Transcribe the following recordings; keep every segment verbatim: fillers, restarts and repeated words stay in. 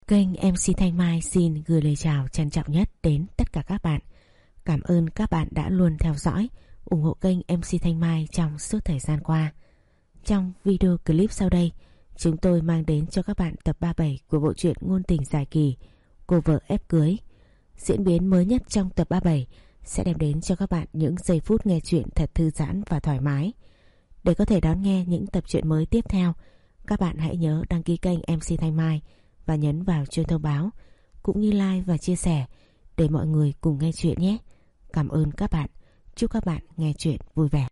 Kênh em xê Thanh Mai xin gửi lời chào trân trọng nhất đến tất cả các bạn. Cảm ơn các bạn đã luôn theo dõi, ủng hộ kênh em xê Thanh Mai trong suốt thời gian qua. Trong video clip sau đây, chúng tôi mang đến cho các bạn tập ba mươi bảy của bộ truyện ngôn tình dài kỳ Cô vợ ép cưới. Diễn biến mới nhất trong tập ba mươi bảy sẽ đem đến cho các bạn những giây phút nghe truyện thật thư giãn và thoải mái. Để có thể đón nghe những tập truyện mới tiếp theo, các bạn hãy nhớ đăng ký kênh em xê Thanh Mai và nhấn vào chuông thông báo, cũng như like và chia sẻ để mọi người cùng nghe chuyện nhé. Cảm ơn các bạn. Chúc các bạn nghe chuyện vui vẻ.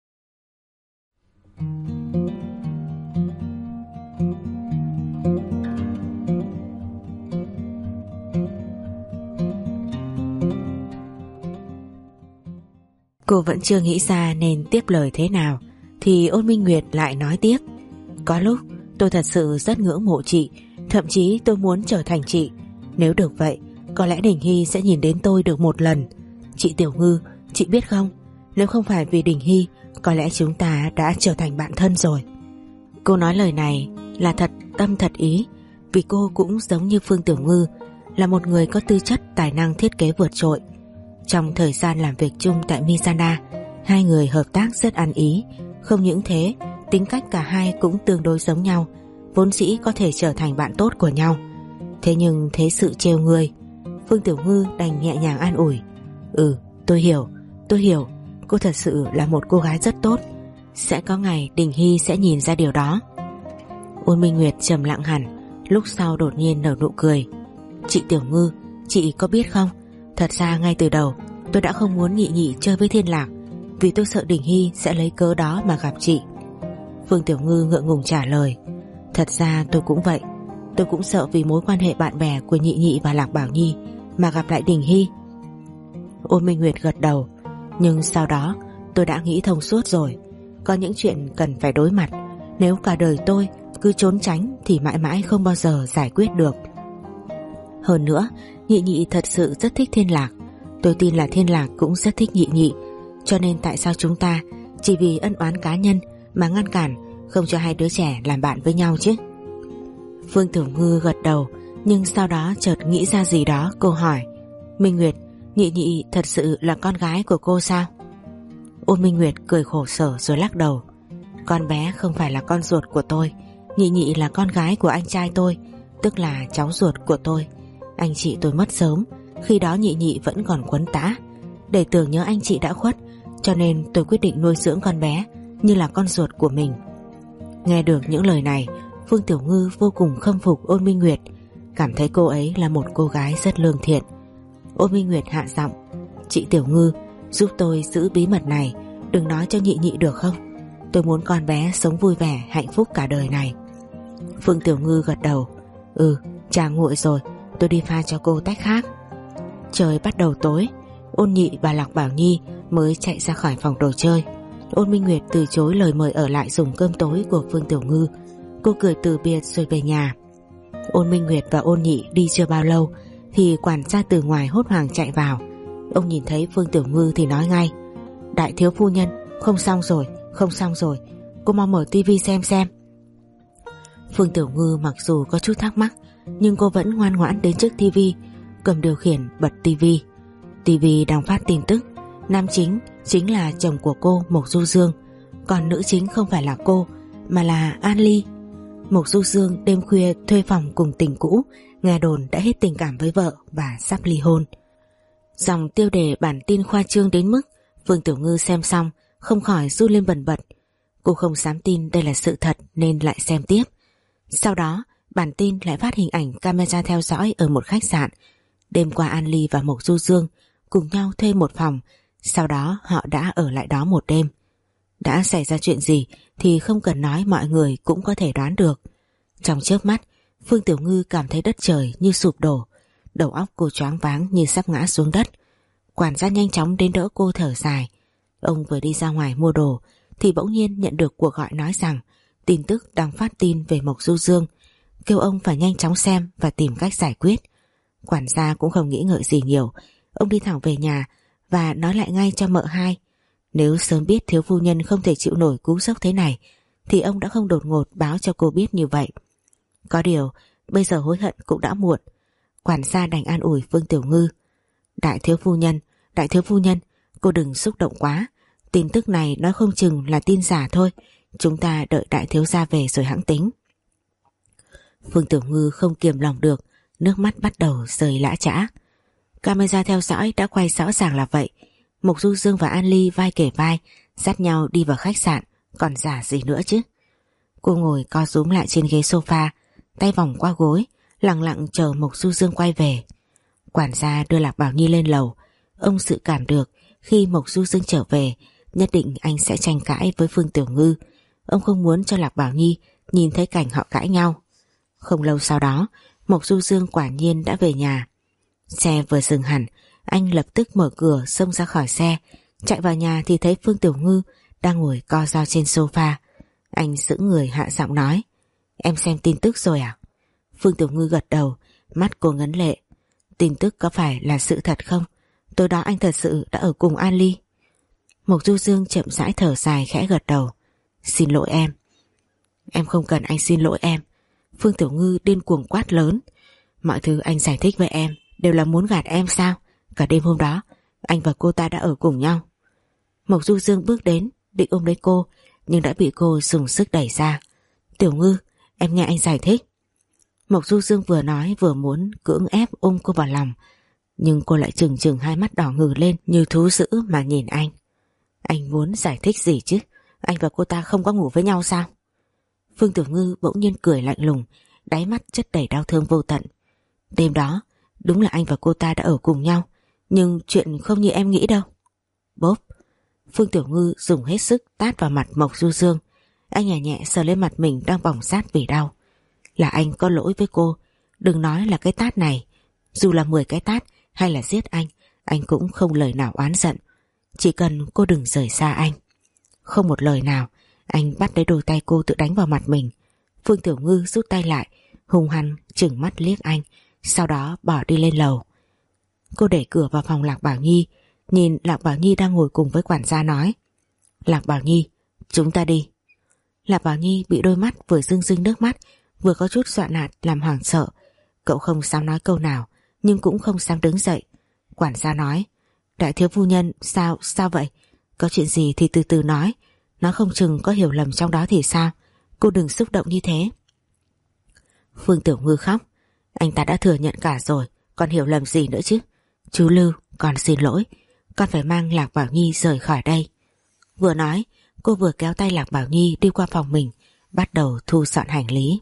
Cô vẫn chưa nghĩ ra nên tiếp lời thế nào thì Ôn Minh Nguyệt lại nói tiếp. Có lúc tôi thật sự rất ngưỡng mộ chị, thậm chí tôi muốn trở thành chị. Nếu được vậy, có lẽ Đình Hy sẽ nhìn đến tôi được một lần. Chị Tiểu Ngư, chị biết không, nếu không phải vì Đình Hy, có lẽ chúng ta đã trở thành bạn thân rồi. Cô nói lời này là thật tâm thật ý, vì cô cũng giống như Phương Tiểu Ngư, là một người có tư chất tài năng thiết kế vượt trội. Trong thời gian làm việc chung tại Misana, hai người hợp tác rất ăn ý. Không những thế, tính cách cả hai cũng tương đối giống nhau, vốn dĩ có thể trở thành bạn tốt của nhau. Thế nhưng thế sự trêu người, Phương Tiểu Ngư đành nhẹ nhàng an ủi. Ừ, tôi hiểu, tôi hiểu, cô thật sự là một cô gái rất tốt. Sẽ có ngày Đình Hy sẽ nhìn ra điều đó. Ôn Minh Nguyệt trầm lặng hẳn, lúc sau đột nhiên nở nụ cười. Chị Tiểu Ngư, chị có biết không, thật ra ngay từ đầu tôi đã không muốn Nhị Nhị chơi với Thiên Lạc, vì tôi sợ Đình Hy sẽ lấy cớ đó mà gặp chị. Phương Tiểu Ngư ngượng ngùng trả lời. Thật ra tôi cũng vậy, tôi cũng sợ vì mối quan hệ bạn bè của Nhị Nhị và Lạc Bảo Nhi mà gặp lại Đình Hy. Ôn Minh Nguyệt gật đầu. Nhưng sau đó tôi đã nghĩ thông suốt rồi, có những chuyện cần phải đối mặt. Nếu cả đời tôi cứ trốn tránh thì mãi mãi không bao giờ giải quyết được. Hơn nữa, Nhị Nhị thật sự rất thích Thiên Lạc, tôi tin là Thiên Lạc cũng rất thích Nhị Nhị. Cho nên tại sao chúng ta chỉ vì ân oán cá nhân mà ngăn cản không cho hai đứa trẻ làm bạn với nhau chứ? Phương Tiểu Ngư gật đầu, nhưng sau đó chợt nghĩ ra gì đó, cô hỏi. Minh Nguyệt, Nhị Nhị thật sự là con gái của cô sao? Ôn Minh Nguyệt cười khổ sở rồi lắc đầu. Con bé không phải là con ruột của tôi, Nhị Nhị là con gái của anh trai tôi, tức là cháu ruột của tôi. Anh chị tôi mất sớm, khi đó Nhị Nhị vẫn còn quấn tã. Để tưởng nhớ anh chị đã khuất, cho nên tôi quyết định nuôi dưỡng con bé như là con ruột của mình. Nghe được những lời này, Phương Tiểu Ngư vô cùng khâm phục Ôn Minh Nguyệt, cảm thấy cô ấy là một cô gái rất lương thiện. Ôn Minh Nguyệt hạ giọng. Chị Tiểu Ngư, giúp tôi giữ bí mật này, đừng nói cho Nhị Nhị được không? Tôi muốn con bé sống vui vẻ hạnh phúc cả đời này. Phương Tiểu Ngư gật đầu. Ừ, trà nguội rồi, tôi đi pha cho cô tách khác. Trời bắt đầu tối, Ôn Nhị và Lạc Bảo Nhi mới chạy ra khỏi phòng đồ chơi. Ôn Minh Nguyệt từ chối lời mời ở lại dùng cơm tối của Phương Tiểu Ngư. Cô cười từ biệt rồi về nhà. Ôn Minh Nguyệt và Ôn Nhị đi chưa bao lâu thì quản gia từ ngoài hốt hoảng chạy vào. Ông nhìn thấy Phương Tiểu Ngư thì nói ngay. Đại thiếu phu nhân, không xong rồi, không xong rồi, cô mau mở tivi xem xem. Phương Tiểu Ngư mặc dù có chút thắc mắc, nhưng cô vẫn ngoan ngoãn đến trước tivi, cầm điều khiển bật tivi. Tivi đang phát tin tức, nam chính chính là chồng của cô, Mộc Du Dương, còn nữ chính không phải là cô mà là An Ly. Mộc Du Dương đêm khuya thuê phòng cùng tình cũ, nghe đồn đã hết tình cảm với vợ và sắp ly hôn. Dòng tiêu đề bản tin khoa trương đến mức Phương Tiểu Ngư xem xong không khỏi run lên bần bật. Cô không dám tin đây là sự thật nên lại xem tiếp. Sau đó bản tin lại phát hình ảnh camera theo dõi ở một khách sạn. Đêm qua An Ly và Mộc Du Dương cùng nhau thuê một phòng, sau đó họ đã ở lại đó một đêm. Đã xảy ra chuyện gì thì không cần nói, mọi người cũng có thể đoán được. Trong chớp mắt, Phương Tiểu Ngư cảm thấy đất trời như sụp đổ, đầu óc cô choáng váng như sắp ngã xuống đất. Quản gia nhanh chóng đến đỡ cô thở dài. Ông vừa đi ra ngoài mua đồ thì bỗng nhiên nhận được cuộc gọi nói rằng tin tức đang phát tin về Mộc Du Dương, kêu ông phải nhanh chóng xem và tìm cách giải quyết. Quản gia cũng không nghĩ ngợi gì nhiều, ông đi thẳng về nhà và nói lại ngay cho mợ hai. Nếu sớm biết thiếu phu nhân không thể chịu nổi cú sốc thế này thì ông đã không đột ngột báo cho cô biết như vậy. Có điều bây giờ hối hận cũng đã muộn. Quản gia đành an ủi Phương Tiểu Ngư. Đại thiếu phu nhân, đại thiếu phu nhân, cô đừng xúc động quá. Tin tức này nói không chừng là tin giả thôi. Chúng ta đợi đại thiếu gia về rồi hãng tính. Phương Tiểu Ngư không kiềm lòng được, nước mắt bắt đầu rơi lã chã. Camera theo dõi đã quay rõ ràng là vậy. Mộc Du Dương và An Ly vai kề vai, dắt nhau đi vào khách sạn, còn giả gì nữa chứ. Cô ngồi co rúm lại trên ghế sofa, tay vòng qua gối, lặng lặng chờ Mộc Du Dương quay về. Quản gia đưa Lạc Bảo Nhi lên lầu. Ông dự cảm được khi Mộc Du Dương trở về, nhất định anh sẽ tranh cãi với Phương Tiểu Ngư. Ông không muốn cho Lạc Bảo Nhi nhìn thấy cảnh họ cãi nhau. Không lâu sau đó, Mộc Du Dương quả nhiên đã về nhà. Xe vừa dừng hẳn, anh lập tức mở cửa xông ra khỏi xe. Chạy vào nhà thì thấy Phương Tiểu Ngư đang ngồi co ro trên sofa. Anh giữ người hạ giọng nói: Em xem tin tức rồi à? Phương Tiểu Ngư gật đầu, mắt cô ngấn lệ. Tin tức có phải là sự thật không? Tối đó anh thật sự đã ở cùng An Ly. Mộc Du Dương chậm rãi thở dài khẽ gật đầu. Xin lỗi em. Em không cần anh xin lỗi em. Phương Tiểu Ngư điên cuồng quát lớn. Mọi thứ anh giải thích với em đều là muốn gạt em sao? Cả đêm hôm đó anh và cô ta đã ở cùng nhau. Mộc Du Dương bước đến định ôm lấy cô, nhưng đã bị cô dùng sức đẩy ra. Tiểu Ngư, em nghe anh giải thích. Mộc Du Dương vừa nói vừa muốn cưỡng ép ôm cô vào lòng, nhưng cô lại trừng trừng hai mắt đỏ ngừ lên như thú dữ mà nhìn anh. Anh muốn giải thích gì chứ? Anh và cô ta không có ngủ với nhau sao? Phương Tiểu Ngư bỗng nhiên cười lạnh lùng, đáy mắt chất đầy đau thương vô tận. Đêm đó đúng là anh và cô ta đã ở cùng nhau, nhưng chuyện không như em nghĩ đâu. Bốp. Phương Tiểu Ngư dùng hết sức tát vào mặt Mộc Du Dương. Anh nhẹ nhẹ sờ lên mặt mình đang bỏng rát vì đau. Là anh có lỗi với cô. Đừng nói là cái tát này. Dù là mười cái tát hay là giết anh, anh cũng không lời nào oán giận. Chỉ cần cô đừng rời xa anh. Không một lời nào, anh bắt lấy đôi tay cô tự đánh vào mặt mình. Phương Tiểu Ngư rút tay lại, hung hăng trừng mắt liếc anh, sau đó bỏ đi lên lầu. Cô đẩy cửa vào phòng Lạc Bảo Nhi, nhìn Lạc Bảo Nhi đang ngồi cùng với quản gia nói: Lạc Bảo Nhi, chúng ta đi. Lạc Bảo Nhi bị đôi mắt vừa rưng rưng nước mắt, vừa có chút dọa nạt làm hoảng sợ. Cậu không dám nói câu nào, nhưng cũng không dám đứng dậy. Quản gia nói: Đại thiếu phu nhân, sao, sao vậy? Có chuyện gì thì từ từ nói, nó không chừng có hiểu lầm trong đó thì sao? Cô đừng xúc động như thế. Phương Tiểu Ngư khóc. Anh ta đã thừa nhận cả rồi, còn hiểu lầm gì nữa chứ? Chú Lưu, con xin lỗi, con phải mang Lạc Bảo Nhi rời khỏi đây. Vừa nói, cô vừa kéo tay Lạc Bảo Nhi đi qua phòng mình, bắt đầu thu dọn hành lý.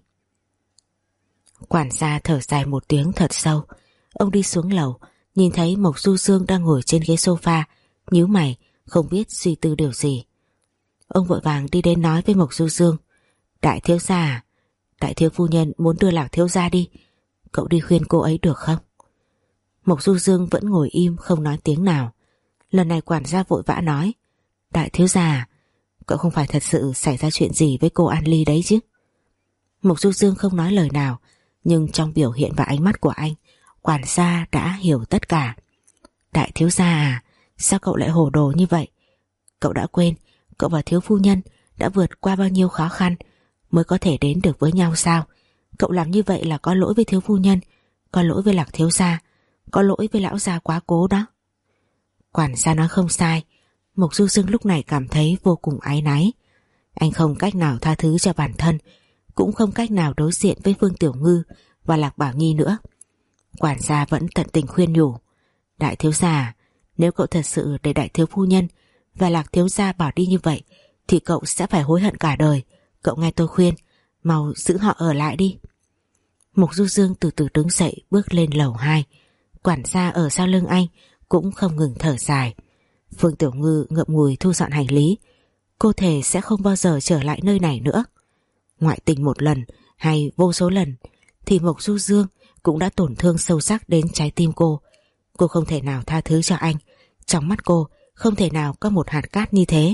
Quản gia thở dài một tiếng thật sâu. Ông đi xuống lầu, nhìn thấy Mộc Du Dương đang ngồi trên ghế sofa, nhíu mày, không biết suy tư điều gì. Ông vội vàng đi đến nói với Mộc Du Dương: Đại thiếu gia à? Đại thiếu phu nhân muốn đưa Lạc thiếu gia đi, cậu đi khuyên cô ấy được không? Mộc Du Dương vẫn ngồi im không nói tiếng nào. Lần này quản gia vội vã nói: Đại thiếu gia à, cậu không phải thật sự xảy ra chuyện gì với cô An Ly đấy chứ? Mộc Du Dương không nói lời nào, nhưng trong biểu hiện và ánh mắt của anh, quản gia đã hiểu tất cả. Đại thiếu gia à, sao cậu lại hồ đồ như vậy? Cậu đã quên cậu và thiếu phu nhân đã vượt qua bao nhiêu khó khăn mới có thể đến được với nhau sao? Cậu làm như vậy là có lỗi với thiếu phu nhân, có lỗi với Lạc thiếu gia, có lỗi với lão gia quá cố đó. Quản gia nói không sai. Mộc Du Dương lúc này cảm thấy vô cùng áy náy. Anh không cách nào tha thứ cho bản thân, cũng không cách nào đối diện với Phương Tiểu Ngư và Lạc Bảo Nhi nữa. Quản gia vẫn tận tình khuyên nhủ: Đại thiếu gia, nếu cậu thật sự để đại thiếu phu nhân và Lạc thiếu gia bỏ đi như vậy thì cậu sẽ phải hối hận cả đời. Cậu nghe tôi khuyên, mau giữ họ ở lại đi. Mộc Du Dương từ từ đứng dậy bước lên lầu hai. Quản gia ở sau lưng anh cũng không ngừng thở dài. Phương Tiểu Ngư ngậm ngùi thu dọn hành lý. Cô thề sẽ không bao giờ trở lại nơi này nữa. Ngoại tình một lần hay vô số lần thì Mộc Du Dương cũng đã tổn thương sâu sắc đến trái tim cô. Cô không thể nào tha thứ cho anh. Trong mắt cô không thể nào có một hạt cát như thế.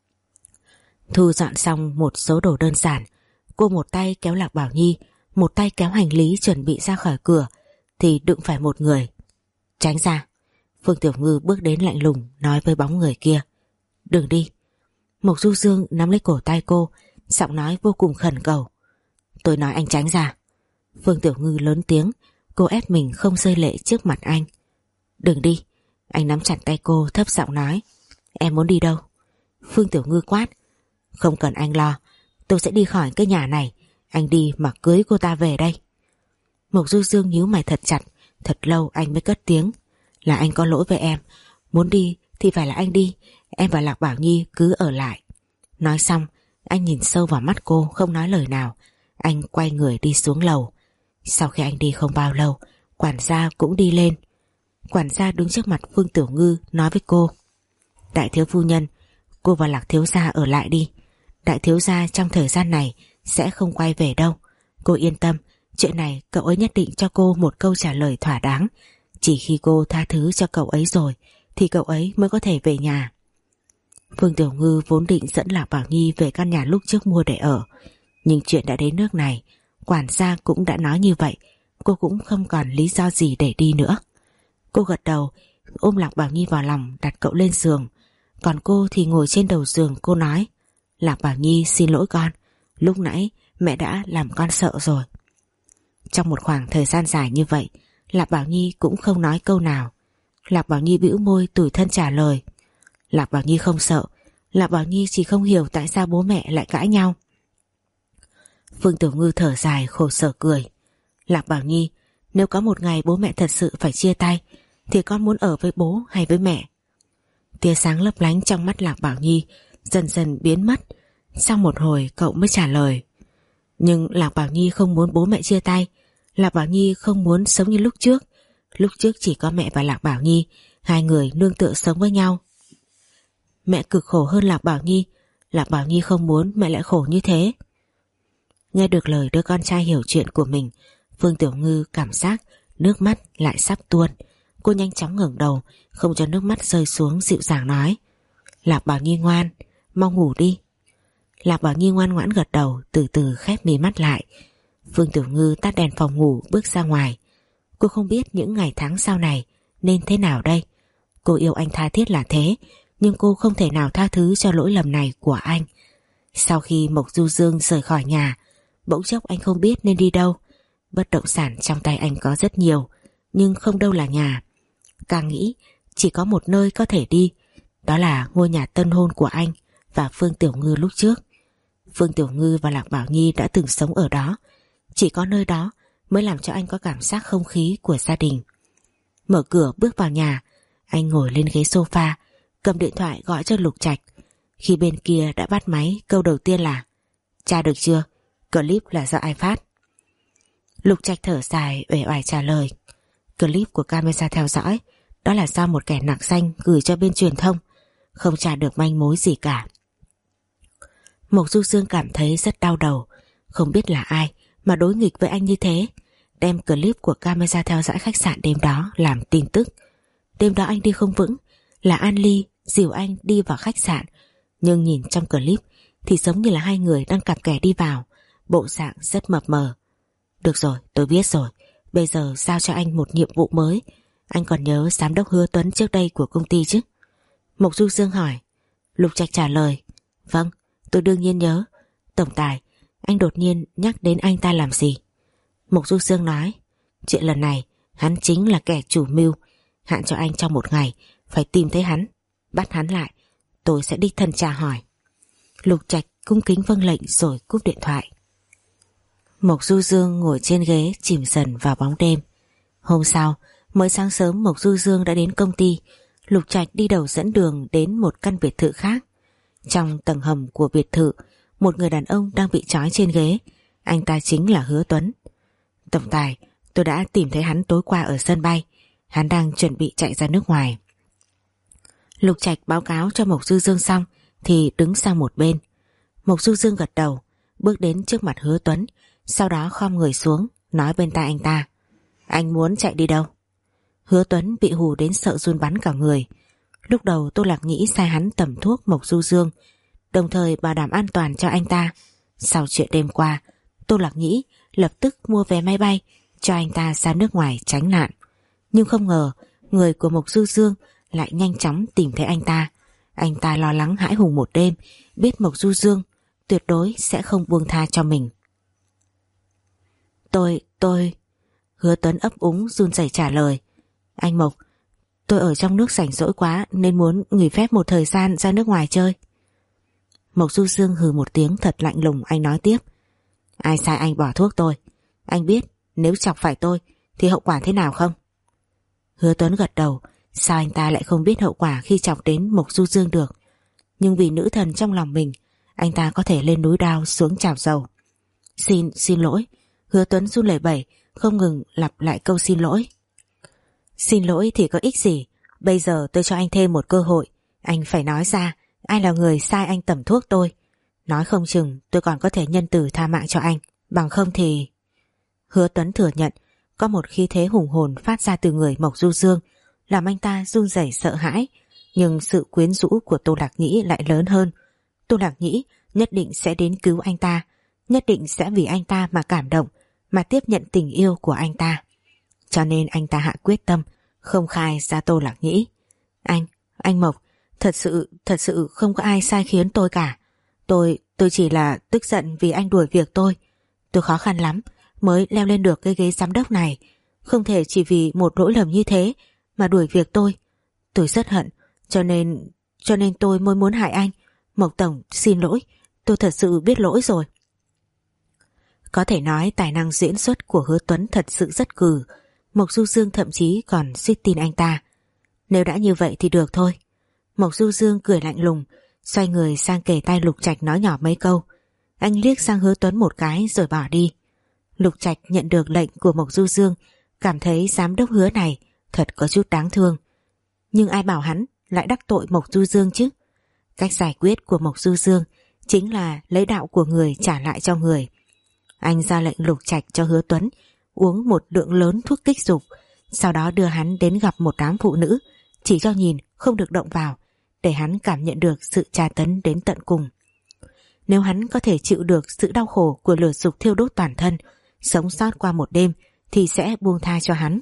Thu dọn xong một số đồ đơn giản, cô một tay kéo Lạc Bảo Nhi, một tay kéo hành lý chuẩn bị ra khỏi cửa, thì đụng phải một người. Tránh ra. Phương Tiểu Ngư bước đến lạnh lùng nói với bóng người kia: Đừng đi. Mộc Du Dương nắm lấy cổ tay cô, giọng nói vô cùng khẩn cầu: Tôi nói anh tránh ra. Phương Tiểu Ngư lớn tiếng, cô ép mình không rơi lệ trước mặt anh. Đừng đi. Anh nắm chặt tay cô thấp giọng nói. Em muốn đi đâu? Phương Tiểu Ngư quát. Không cần anh lo, tôi sẽ đi khỏi cái nhà này. Anh đi mà cưới cô ta về đây. Mộc Du Dương nhíu mày thật chặt. Thật lâu anh mới cất tiếng. Là anh có lỗi với em. Muốn đi thì phải là anh đi. Em và Lạc Bảo Nhi cứ ở lại. Nói xong anh nhìn sâu vào mắt cô, không nói lời nào. Anh quay người đi xuống lầu. Sau khi anh đi không bao lâu, quản gia cũng đi lên. Quản gia đứng trước mặt Phương Tiểu Ngư nói với cô. Đại thiếu phu nhân, cô và Lạc thiếu gia ở lại đi. Đại thiếu gia trong thời gian này sẽ không quay về đâu. Cô yên tâm, chuyện này cậu ấy nhất định cho cô một câu trả lời thỏa đáng. Chỉ khi cô tha thứ cho cậu ấy rồi thì cậu ấy mới có thể về nhà. Phương Tiểu Ngư vốn định dẫn Lạc Bảo Nhi về căn nhà lúc trước mua để ở, nhưng chuyện đã đến nước này, quản gia cũng đã nói như vậy, cô cũng không còn lý do gì để đi nữa. Cô gật đầu, ôm Lạc Bảo Nhi vào lòng, đặt cậu lên giường. Còn cô thì ngồi trên đầu giường. Cô nói, Lạc Bảo Nhi xin lỗi con, lúc nãy mẹ đã làm con sợ rồi. Trong một khoảng thời gian dài như vậy, Lạc Bảo Nhi cũng không nói câu nào. Lạc Bảo Nhi bĩu môi tủi thân trả lời. Lạc Bảo Nhi không sợ, Lạc Bảo Nhi chỉ không hiểu tại sao bố mẹ lại cãi nhau. Phương Tiểu Ngư thở dài khổ sở cười. Lạc Bảo Nhi, nếu có một ngày bố mẹ thật sự phải chia tay thì con muốn ở với bố hay với mẹ? Tia sáng lấp lánh trong mắt Lạc Bảo Nhi dần dần biến mất. Sau một hồi cậu mới trả lời. Nhưng Lạc Bảo Nhi không muốn bố mẹ chia tay. Lạc Bảo Nhi không muốn sống như lúc trước. Lúc trước chỉ có mẹ và Lạc Bảo Nhi, hai người nương tựa sống với nhau. Mẹ cực khổ hơn Lạc Bảo Nhi. Lạc Bảo Nhi không muốn mẹ lại khổ như thế. Nghe được lời đứa con trai hiểu chuyện của mình, Phương Tiểu Ngư cảm giác nước mắt lại sắp tuôn. Cô nhanh chóng ngẩng đầu, không cho nước mắt rơi xuống, dịu dàng nói. Lạc Bảo Nhi ngoan, mau ngủ đi. Lạc Bảo Nhi ngoan ngoãn gật đầu, từ từ khép mí mắt lại. Phương Tiểu Ngư tắt đèn phòng ngủ bước ra ngoài. Cô không biết những ngày tháng sau này nên thế nào đây. Cô yêu anh tha thiết là thế, nhưng cô không thể nào tha thứ cho lỗi lầm này của anh. Sau khi Mộc Du Dương rời khỏi nhà, bỗng chốc anh không biết nên đi đâu. Bất động sản trong tay anh có rất nhiều, nhưng không đâu là nhà. Càng nghĩ chỉ có một nơi có thể đi, đó là ngôi nhà tân hôn của anh và Phương Tiểu Ngư lúc trước. Phương Tiểu Ngư và Lạc Bảo Nhi đã từng sống ở đó. Chỉ có nơi đó mới làm cho anh có cảm giác không khí của gia đình. Mở cửa bước vào nhà, anh ngồi lên ghế sofa, cầm điện thoại gọi cho Lục Trạch. Khi bên kia đã bắt máy, câu đầu tiên là: Tra được chưa? Clip là do ai phát? Lục Trạch thở dài uể oải trả lời: Clip của camera theo dõi, đó là do một kẻ nặc danh gửi cho bên truyền thông, không tra được manh mối gì cả. Mộc Du Dương cảm thấy rất đau đầu. Không biết là ai mà đối nghịch với anh như thế, đem clip của camera theo dõi khách sạn đêm đó làm tin tức. Đêm đó anh đi không vững, là An Ly dìu anh đi vào khách sạn, nhưng nhìn trong clip thì giống như là hai người đang cặp kè đi vào, bộ dạng rất mập mờ. Được rồi, tôi biết rồi, bây giờ giao cho anh một nhiệm vụ mới. Anh còn nhớ giám đốc Hứa Tuấn trước đây của công ty chứ? Mộc Du Dương hỏi. Lục Trạch trả lời: Vâng, tôi đương nhiên nhớ. Tổng tài, anh đột nhiên nhắc đến anh ta làm gì? Mộc Du Dương nói: Chuyện lần này hắn chính là kẻ chủ mưu. Hạn cho anh trong một ngày phải tìm thấy hắn, bắt hắn lại, tôi sẽ đích thân tra hỏi. Lục Trạch cung kính vâng lệnh rồi cúp điện thoại. Mộc Du Dương ngồi trên ghế chìm dần vào bóng đêm. Hôm sau, mới sáng sớm Mộc Du Dương đã đến công ty. Lục Trạch đi đầu dẫn đường đến một căn biệt thự khác. Trong tầng hầm của biệt thự, một người đàn ông đang bị trói trên ghế. Anh ta chính là Hứa Tuấn. Tổng tài, tôi đã tìm thấy hắn tối qua ở sân bay. Hắn đang chuẩn bị chạy ra nước ngoài. Lục Trạch báo cáo cho Mộc Du Dương xong thì đứng sang một bên. Mộc Du Dương gật đầu, bước đến trước mặt Hứa Tuấn, sau đó khom người xuống, nói bên tai anh ta: Anh muốn chạy đi đâu? Hứa Tuấn bị hù đến sợ run bắn cả người. Lúc đầu Tô Lạc Nhĩ sai hắn tẩm thuốc Mộc Du Dương, đồng thời bảo đảm an toàn cho anh ta. Sau chuyện đêm qua, Tô Lạc Nhĩ lập tức mua vé máy bay cho anh ta ra nước ngoài tránh nạn. Nhưng không ngờ người của Mộc Du Dương lại nhanh chóng tìm thấy anh ta. Anh ta lo lắng hãi hùng một đêm, biết Mộc Du Dương tuyệt đối sẽ không buông tha cho mình. Tôi, tôi... Hứa Tuấn ấp úng run rẩy trả lời. Anh Mộc, tôi ở trong nước rảnh rỗi quá nên muốn nghỉ phép một thời gian ra nước ngoài chơi. Mộc Du Dương hừ một tiếng thật lạnh lùng. Anh nói tiếp. Ai sai anh bỏ thuốc tôi? Anh biết nếu chọc phải tôi thì hậu quả thế nào không? Hứa Tuấn gật đầu. Sao anh ta lại không biết hậu quả khi chọc đến Mộc Du Dương được? Nhưng vì nữ thần trong lòng mình, anh ta có thể lên núi đao xuống chảo dầu. Xin, xin lỗi. Hứa Tuấn run lẩy bẩy, không ngừng lặp lại câu xin lỗi. Xin lỗi thì có ích gì? Bây giờ tôi cho anh thêm một cơ hội. Anh phải nói ra ai là người sai anh tẩm thuốc tôi. Nói không chừng tôi còn có thể nhân từ tha mạng cho anh. Bằng không thì... Hứa Tuấn thừa nhận có một khí thế hùng hồn phát ra từ người Mộc Du Dương, làm anh ta run rẩy sợ hãi. Nhưng sự quyến rũ của Tô Lạc Nhĩ lại lớn hơn. Tô Lạc Nhĩ nhất định sẽ đến cứu anh ta, nhất định sẽ vì anh ta mà cảm động, mà tiếp nhận tình yêu của anh ta. Cho nên anh ta hạ quyết tâm không khai ra Tô Lạc Nhĩ. Anh, anh Mộc, thật sự, thật sự không có ai sai khiến tôi cả. Tôi, tôi chỉ là tức giận vì anh đuổi việc tôi. Tôi khó khăn lắm mới leo lên được cái ghế giám đốc này. Không thể chỉ vì một lỗi lầm như thế mà đuổi việc tôi. Tôi rất hận, cho nên, cho nên tôi mới muốn hại anh. Mộc Tổng, xin lỗi, tôi thật sự biết lỗi rồi. Có thể nói tài năng diễn xuất của Hứa Tuấn thật sự rất cừ. Mộc Du Dương thậm chí còn suýt tin anh ta. Nếu đã như vậy thì được thôi. Mộc Du Dương cười lạnh lùng, xoay người sang kề tay Lục Trạch nói nhỏ mấy câu. Anh liếc sang Hứa Tuấn một cái rồi bỏ đi. Lục Trạch nhận được lệnh của Mộc Du Dương, cảm thấy giám đốc Hứa này thật có chút đáng thương. Nhưng ai bảo hắn lại đắc tội Mộc Du Dương chứ? Cách giải quyết của Mộc Du Dương chính là lấy đạo của người trả lại cho người. Anh ra lệnh Lục Trạch cho Hứa Tuấn uống một lượng lớn thuốc kích dục, sau đó đưa hắn đến gặp một đám phụ nữ, chỉ cho nhìn không được động vào, để hắn cảm nhận được sự tra tấn đến tận cùng. Nếu hắn có thể chịu được sự đau khổ của lửa dục thiêu đốt toàn thân, sống sót qua một đêm thì sẽ buông tha cho hắn.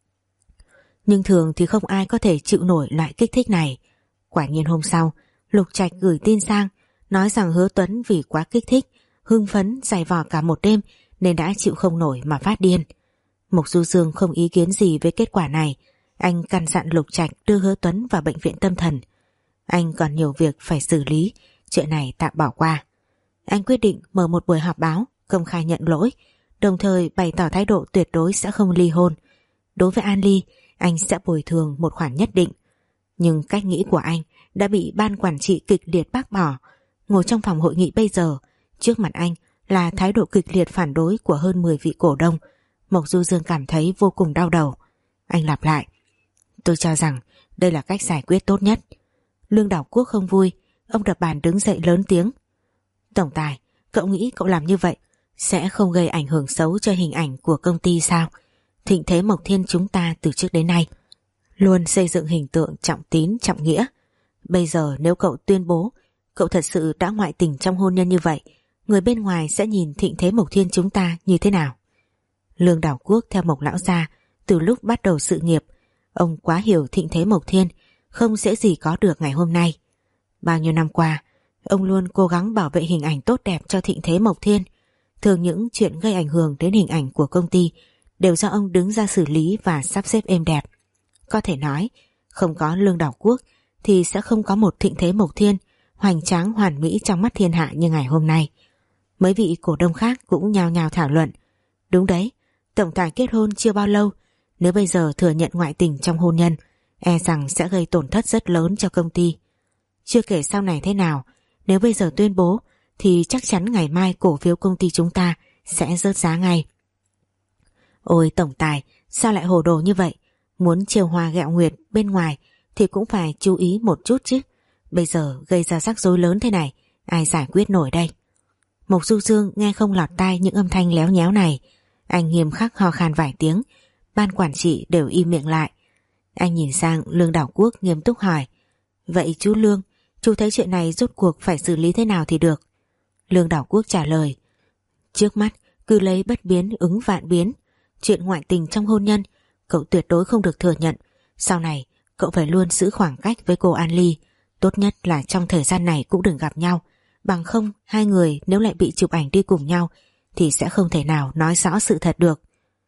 Nhưng thường thì không ai có thể chịu nổi loại kích thích này. Quả nhiên hôm sau, Lục Trạch gửi tin sang, nói rằng Hứa Tuấn vì quá kích thích, hưng phấn giày vò cả một đêm nên đã chịu không nổi mà phát điên. Mộc Du Dương không ý kiến gì với kết quả này. Anh căn dặn Lục Trạch đưa Hứa Tuấn vào bệnh viện tâm thần. Anh còn nhiều việc phải xử lý, chuyện này tạm bỏ qua. Anh quyết định mở một buổi họp báo công khai nhận lỗi, đồng thời bày tỏ thái độ tuyệt đối sẽ không ly hôn. Đối với An Ly, anh sẽ bồi thường một khoản nhất định. Nhưng cách nghĩ của anh đã bị ban quản trị kịch liệt bác bỏ. Ngồi trong phòng hội nghị bây giờ, trước mặt anh là thái độ kịch liệt phản đối của hơn mười vị cổ đông. Mộc Du Dương cảm thấy vô cùng đau đầu. Anh lặp lại. Tôi cho rằng đây là cách giải quyết tốt nhất. Lương Đảo Quốc không vui, ông đập bàn đứng dậy lớn tiếng. Tổng tài, cậu nghĩ cậu làm như vậy sẽ không gây ảnh hưởng xấu cho hình ảnh của công ty sao? Thịnh thế Mộc Thiên chúng ta từ trước đến nay luôn xây dựng hình tượng trọng tín trọng nghĩa. Bây giờ nếu cậu tuyên bố cậu thật sự đã ngoại tình trong hôn nhân như vậy, người bên ngoài sẽ nhìn thịnh thế Mộc Thiên chúng ta như thế nào? Lương Đảo Quốc theo Mộc lão gia, từ lúc bắt đầu sự nghiệp, ông quá hiểu thịnh thế Mộc Thiên không dễ gì có được ngày hôm nay. Bao nhiêu năm qua, ông luôn cố gắng bảo vệ hình ảnh tốt đẹp cho thịnh thế Mộc Thiên. Thường những chuyện gây ảnh hưởng đến hình ảnh của công ty đều do ông đứng ra xử lý và sắp xếp êm đẹp. Có thể nói, không có Lương Đảo Quốc thì sẽ không có một thịnh thế Mộc Thiên hoành tráng hoàn mỹ trong mắt thiên hạ như ngày hôm nay. Mấy vị cổ đông khác cũng nhao nhao thảo luận. Đúng đấy, tổng tài kết hôn chưa bao lâu, nếu bây giờ thừa nhận ngoại tình trong hôn nhân, e rằng sẽ gây tổn thất rất lớn cho công ty. Chưa kể sau này thế nào, nếu bây giờ tuyên bố thì chắc chắn ngày mai cổ phiếu công ty chúng ta sẽ rớt giá ngay. Ôi tổng tài, sao lại hồ đồ như vậy? Muốn chiều hòa gẹo nguyệt bên ngoài thì cũng phải chú ý một chút chứ. Bây giờ gây ra rắc rối lớn thế này, ai giải quyết nổi đây? Mộc Du Dương nghe không lọt tai những âm thanh léo nhéo này. Anh nghiêm khắc ho khan vài tiếng, ban quản trị đều im miệng lại. Anh nhìn sang Lương Đảo Quốc nghiêm túc hỏi. Vậy chú Lương, chú thấy chuyện này rốt cuộc phải xử lý thế nào thì được? Lương Đảo Quốc trả lời. Trước mắt cứ lấy bất biến ứng vạn biến. Chuyện ngoại tình trong hôn nhân cậu tuyệt đối không được thừa nhận. Sau này cậu phải luôn giữ khoảng cách với cô An Ly. Tốt nhất là trong thời gian này cũng đừng gặp nhau. Bằng không hai người nếu lại bị chụp ảnh đi cùng nhau thì sẽ không thể nào nói rõ sự thật được.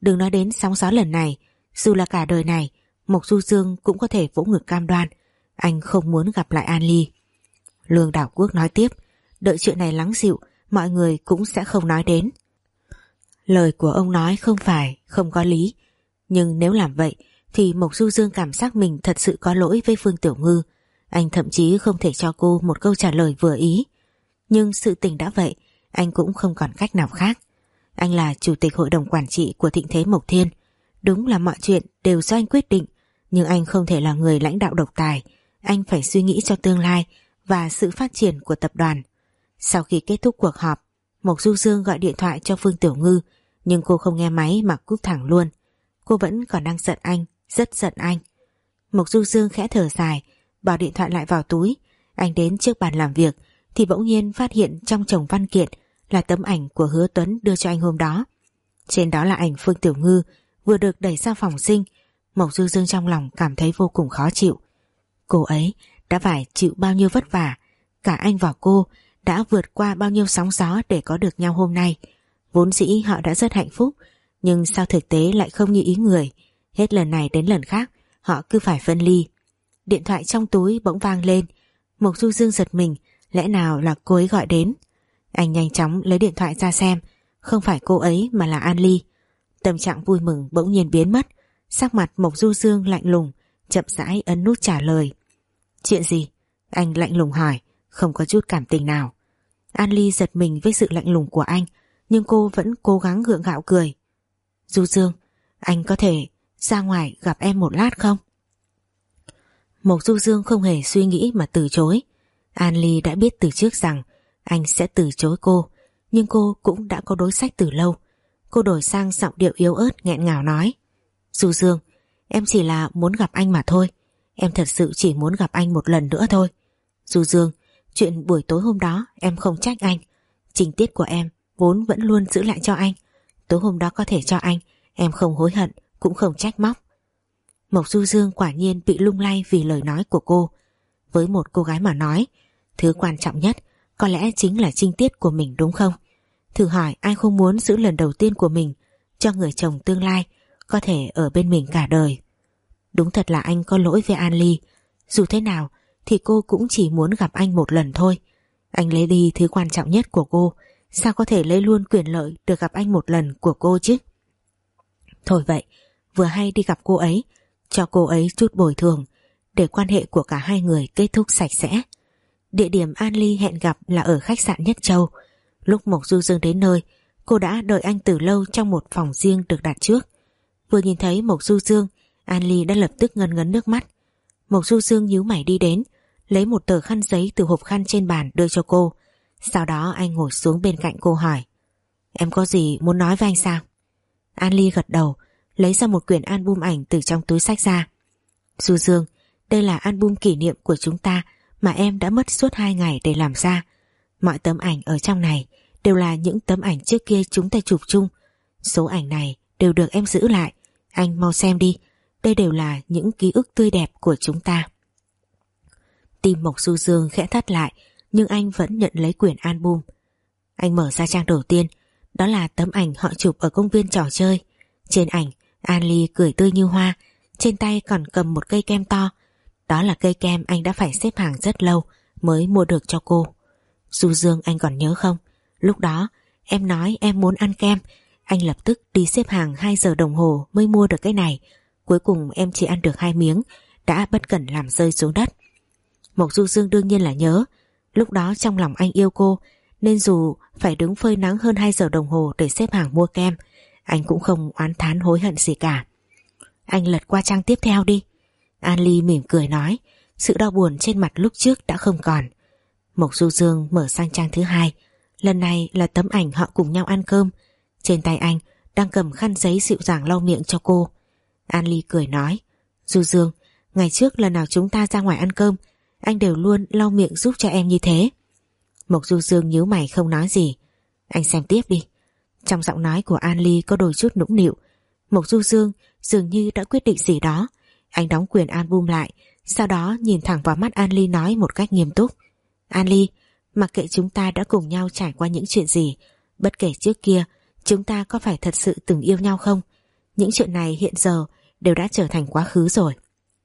Đừng nói đến sóng gió lần này, dù là cả đời này, Mộc Du Dương cũng có thể vỗ ngực cam đoan anh không muốn gặp lại An Ly. Lương Đảo Quốc nói tiếp, đợi chuyện này lắng dịu, mọi người cũng sẽ không nói đến. Lời của ông nói không phải không có lý, nhưng nếu làm vậy thì Mộc Du Dương cảm giác mình thật sự có lỗi với Phương Tiểu Ngư. Anh thậm chí không thể cho cô một câu trả lời vừa ý. Nhưng sự tình đã vậy, anh cũng không còn cách nào khác. Anh là chủ tịch hội đồng quản trị của Thịnh Thế Mộc Thiên. Đúng là mọi chuyện đều do anh quyết định, nhưng anh không thể là người lãnh đạo độc tài. Anh phải suy nghĩ cho tương lai và sự phát triển của tập đoàn. Sau khi kết thúc cuộc họp, Mộc Du Dương gọi điện thoại cho Phương Tiểu Ngư, nhưng cô không nghe máy mà cúp thẳng luôn. Cô vẫn còn đang giận anh, rất giận anh. Mộc Du Dương khẽ thở dài, bỏ điện thoại lại vào túi. Anh đến trước bàn làm việc thì bỗng nhiên phát hiện trong chồng văn kiện là tấm ảnh của Hứa Tuấn đưa cho anh hôm đó. Trên đó là ảnh Phương Tiểu Ngư vừa được đẩy ra phòng sinh. Mộc Du Dương trong lòng cảm thấy vô cùng khó chịu. Cô ấy đã phải chịu bao nhiêu vất vả, cả anh và cô đã vượt qua bao nhiêu sóng gió để có được nhau hôm nay. Vốn dĩ họ đã rất hạnh phúc, nhưng sao thực tế lại không như ý người. Hết lần này đến lần khác họ cứ phải phân ly. Điện thoại trong túi bỗng vang lên. Mộc Du Dương giật mình, lẽ nào là cô ấy gọi đến. Anh nhanh chóng lấy điện thoại ra xem, không phải cô ấy mà là An Ly. Tâm trạng vui mừng bỗng nhiên biến mất. Sắc mặt Mộc Du Dương lạnh lùng, chậm rãi ấn nút trả lời. Chuyện gì? Anh lạnh lùng hỏi, không có chút cảm tình nào. An Ly giật mình với sự lạnh lùng của anh, nhưng cô vẫn cố gắng gượng gạo cười. Du Dương, anh có thể ra ngoài gặp em một lát không? Mộc Du Dương không hề suy nghĩ mà từ chối. An Ly đã biết từ trước rằng anh sẽ từ chối cô, nhưng cô cũng đã có đối sách từ lâu. Cô đổi sang giọng điệu yếu ớt nghẹn ngào nói. Du Dương, em chỉ là muốn gặp anh mà thôi. Em thật sự chỉ muốn gặp anh một lần nữa thôi. Du Dương, chuyện buổi tối hôm đó em không trách anh. Tình tiết của em vốn vẫn luôn giữ lại cho anh. Tối hôm đó có thể cho anh, em không hối hận, cũng không trách móc. Mộc Du Dương quả nhiên bị lung lay vì lời nói của cô. Với một cô gái mà nói, thứ quan trọng nhất có lẽ chính là trinh tiết của mình, đúng không? Thử hỏi ai không muốn giữ lần đầu tiên của mình cho người chồng tương lai có thể ở bên mình cả đời. Đúng thật là anh có lỗi với An Ly. Dù thế nào thì cô cũng chỉ muốn gặp anh một lần thôi. Anh lấy đi thứ quan trọng nhất của cô, sao có thể lấy luôn quyền lợi được gặp anh một lần của cô chứ? Thôi vậy, vừa hay đi gặp cô ấy, cho cô ấy chút bồi thường để quan hệ của cả hai người kết thúc sạch sẽ. Địa điểm An Ly hẹn gặp là ở khách sạn Nhất Châu. Lúc Mộc Du Dương đến nơi, cô đã đợi anh từ lâu trong một phòng riêng được đặt trước. Vừa nhìn thấy Mộc Du Dương, An Ly đã lập tức ngấn ngấn nước mắt. Mộc Du Dương nhíu mày đi đến, lấy một tờ khăn giấy từ hộp khăn trên bàn đưa cho cô. Sau đó anh ngồi xuống bên cạnh cô hỏi, em có gì muốn nói với anh sao? An Ly gật đầu, lấy ra một quyển album ảnh từ trong túi xách ra. Du Dương, đây là album kỷ niệm của chúng ta mà em đã mất suốt hai ngày để làm ra. Mọi tấm ảnh ở trong này đều là những tấm ảnh trước kia chúng ta chụp chung. Số ảnh này đều được em giữ lại. Anh mau xem đi, đây đều là những ký ức tươi đẹp của chúng ta. Tim Mộc Du Dương khẽ thắt lại, nhưng anh vẫn nhận lấy quyển album. Anh mở ra trang đầu tiên, đó là tấm ảnh họ chụp ở công viên trò chơi. Trên ảnh, An Ly cười tươi như hoa, trên tay còn cầm một cây kem to. Đó là cây kem anh đã phải xếp hàng rất lâu mới mua được cho cô. Du Dương, anh còn nhớ không? Lúc đó em nói em muốn ăn kem, anh lập tức đi xếp hàng hai giờ đồng hồ mới mua được cái này. Cuối cùng em chỉ ăn được hai miếng, đã bất cẩn làm rơi xuống đất. Mộc Du Dương đương nhiên là nhớ. Lúc đó trong lòng anh yêu cô, nên dù phải đứng phơi nắng hơn hai giờ đồng hồ để xếp hàng mua kem, anh cũng không oán thán hối hận gì cả. Anh lật qua trang tiếp theo đi. An Ly mỉm cười nói, sự đau buồn trên mặt lúc trước đã không còn. Mộc Du Dương mở sang trang thứ hai. Lần này là tấm ảnh họ cùng nhau ăn cơm. Trên tay anh đang cầm khăn giấy dịu dàng lau miệng cho cô. An Ly cười nói, Du Dương, ngày trước lần nào chúng ta ra ngoài ăn cơm, anh đều luôn lau miệng giúp cho em như thế. Mộc Du Dương nhíu mày không nói gì. Anh xem tiếp đi. Trong giọng nói của An Ly có đôi chút nũng nịu. Mộc Du Dương dường như đã quyết định gì đó. Anh đóng quyển album lại, sau đó nhìn thẳng vào mắt An Ly nói một cách nghiêm túc. An Ly, mặc kệ chúng ta đã cùng nhau trải qua những chuyện gì, bất kể trước kia chúng ta có phải thật sự từng yêu nhau không, Những chuyện này hiện giờ đều đã trở thành quá khứ rồi.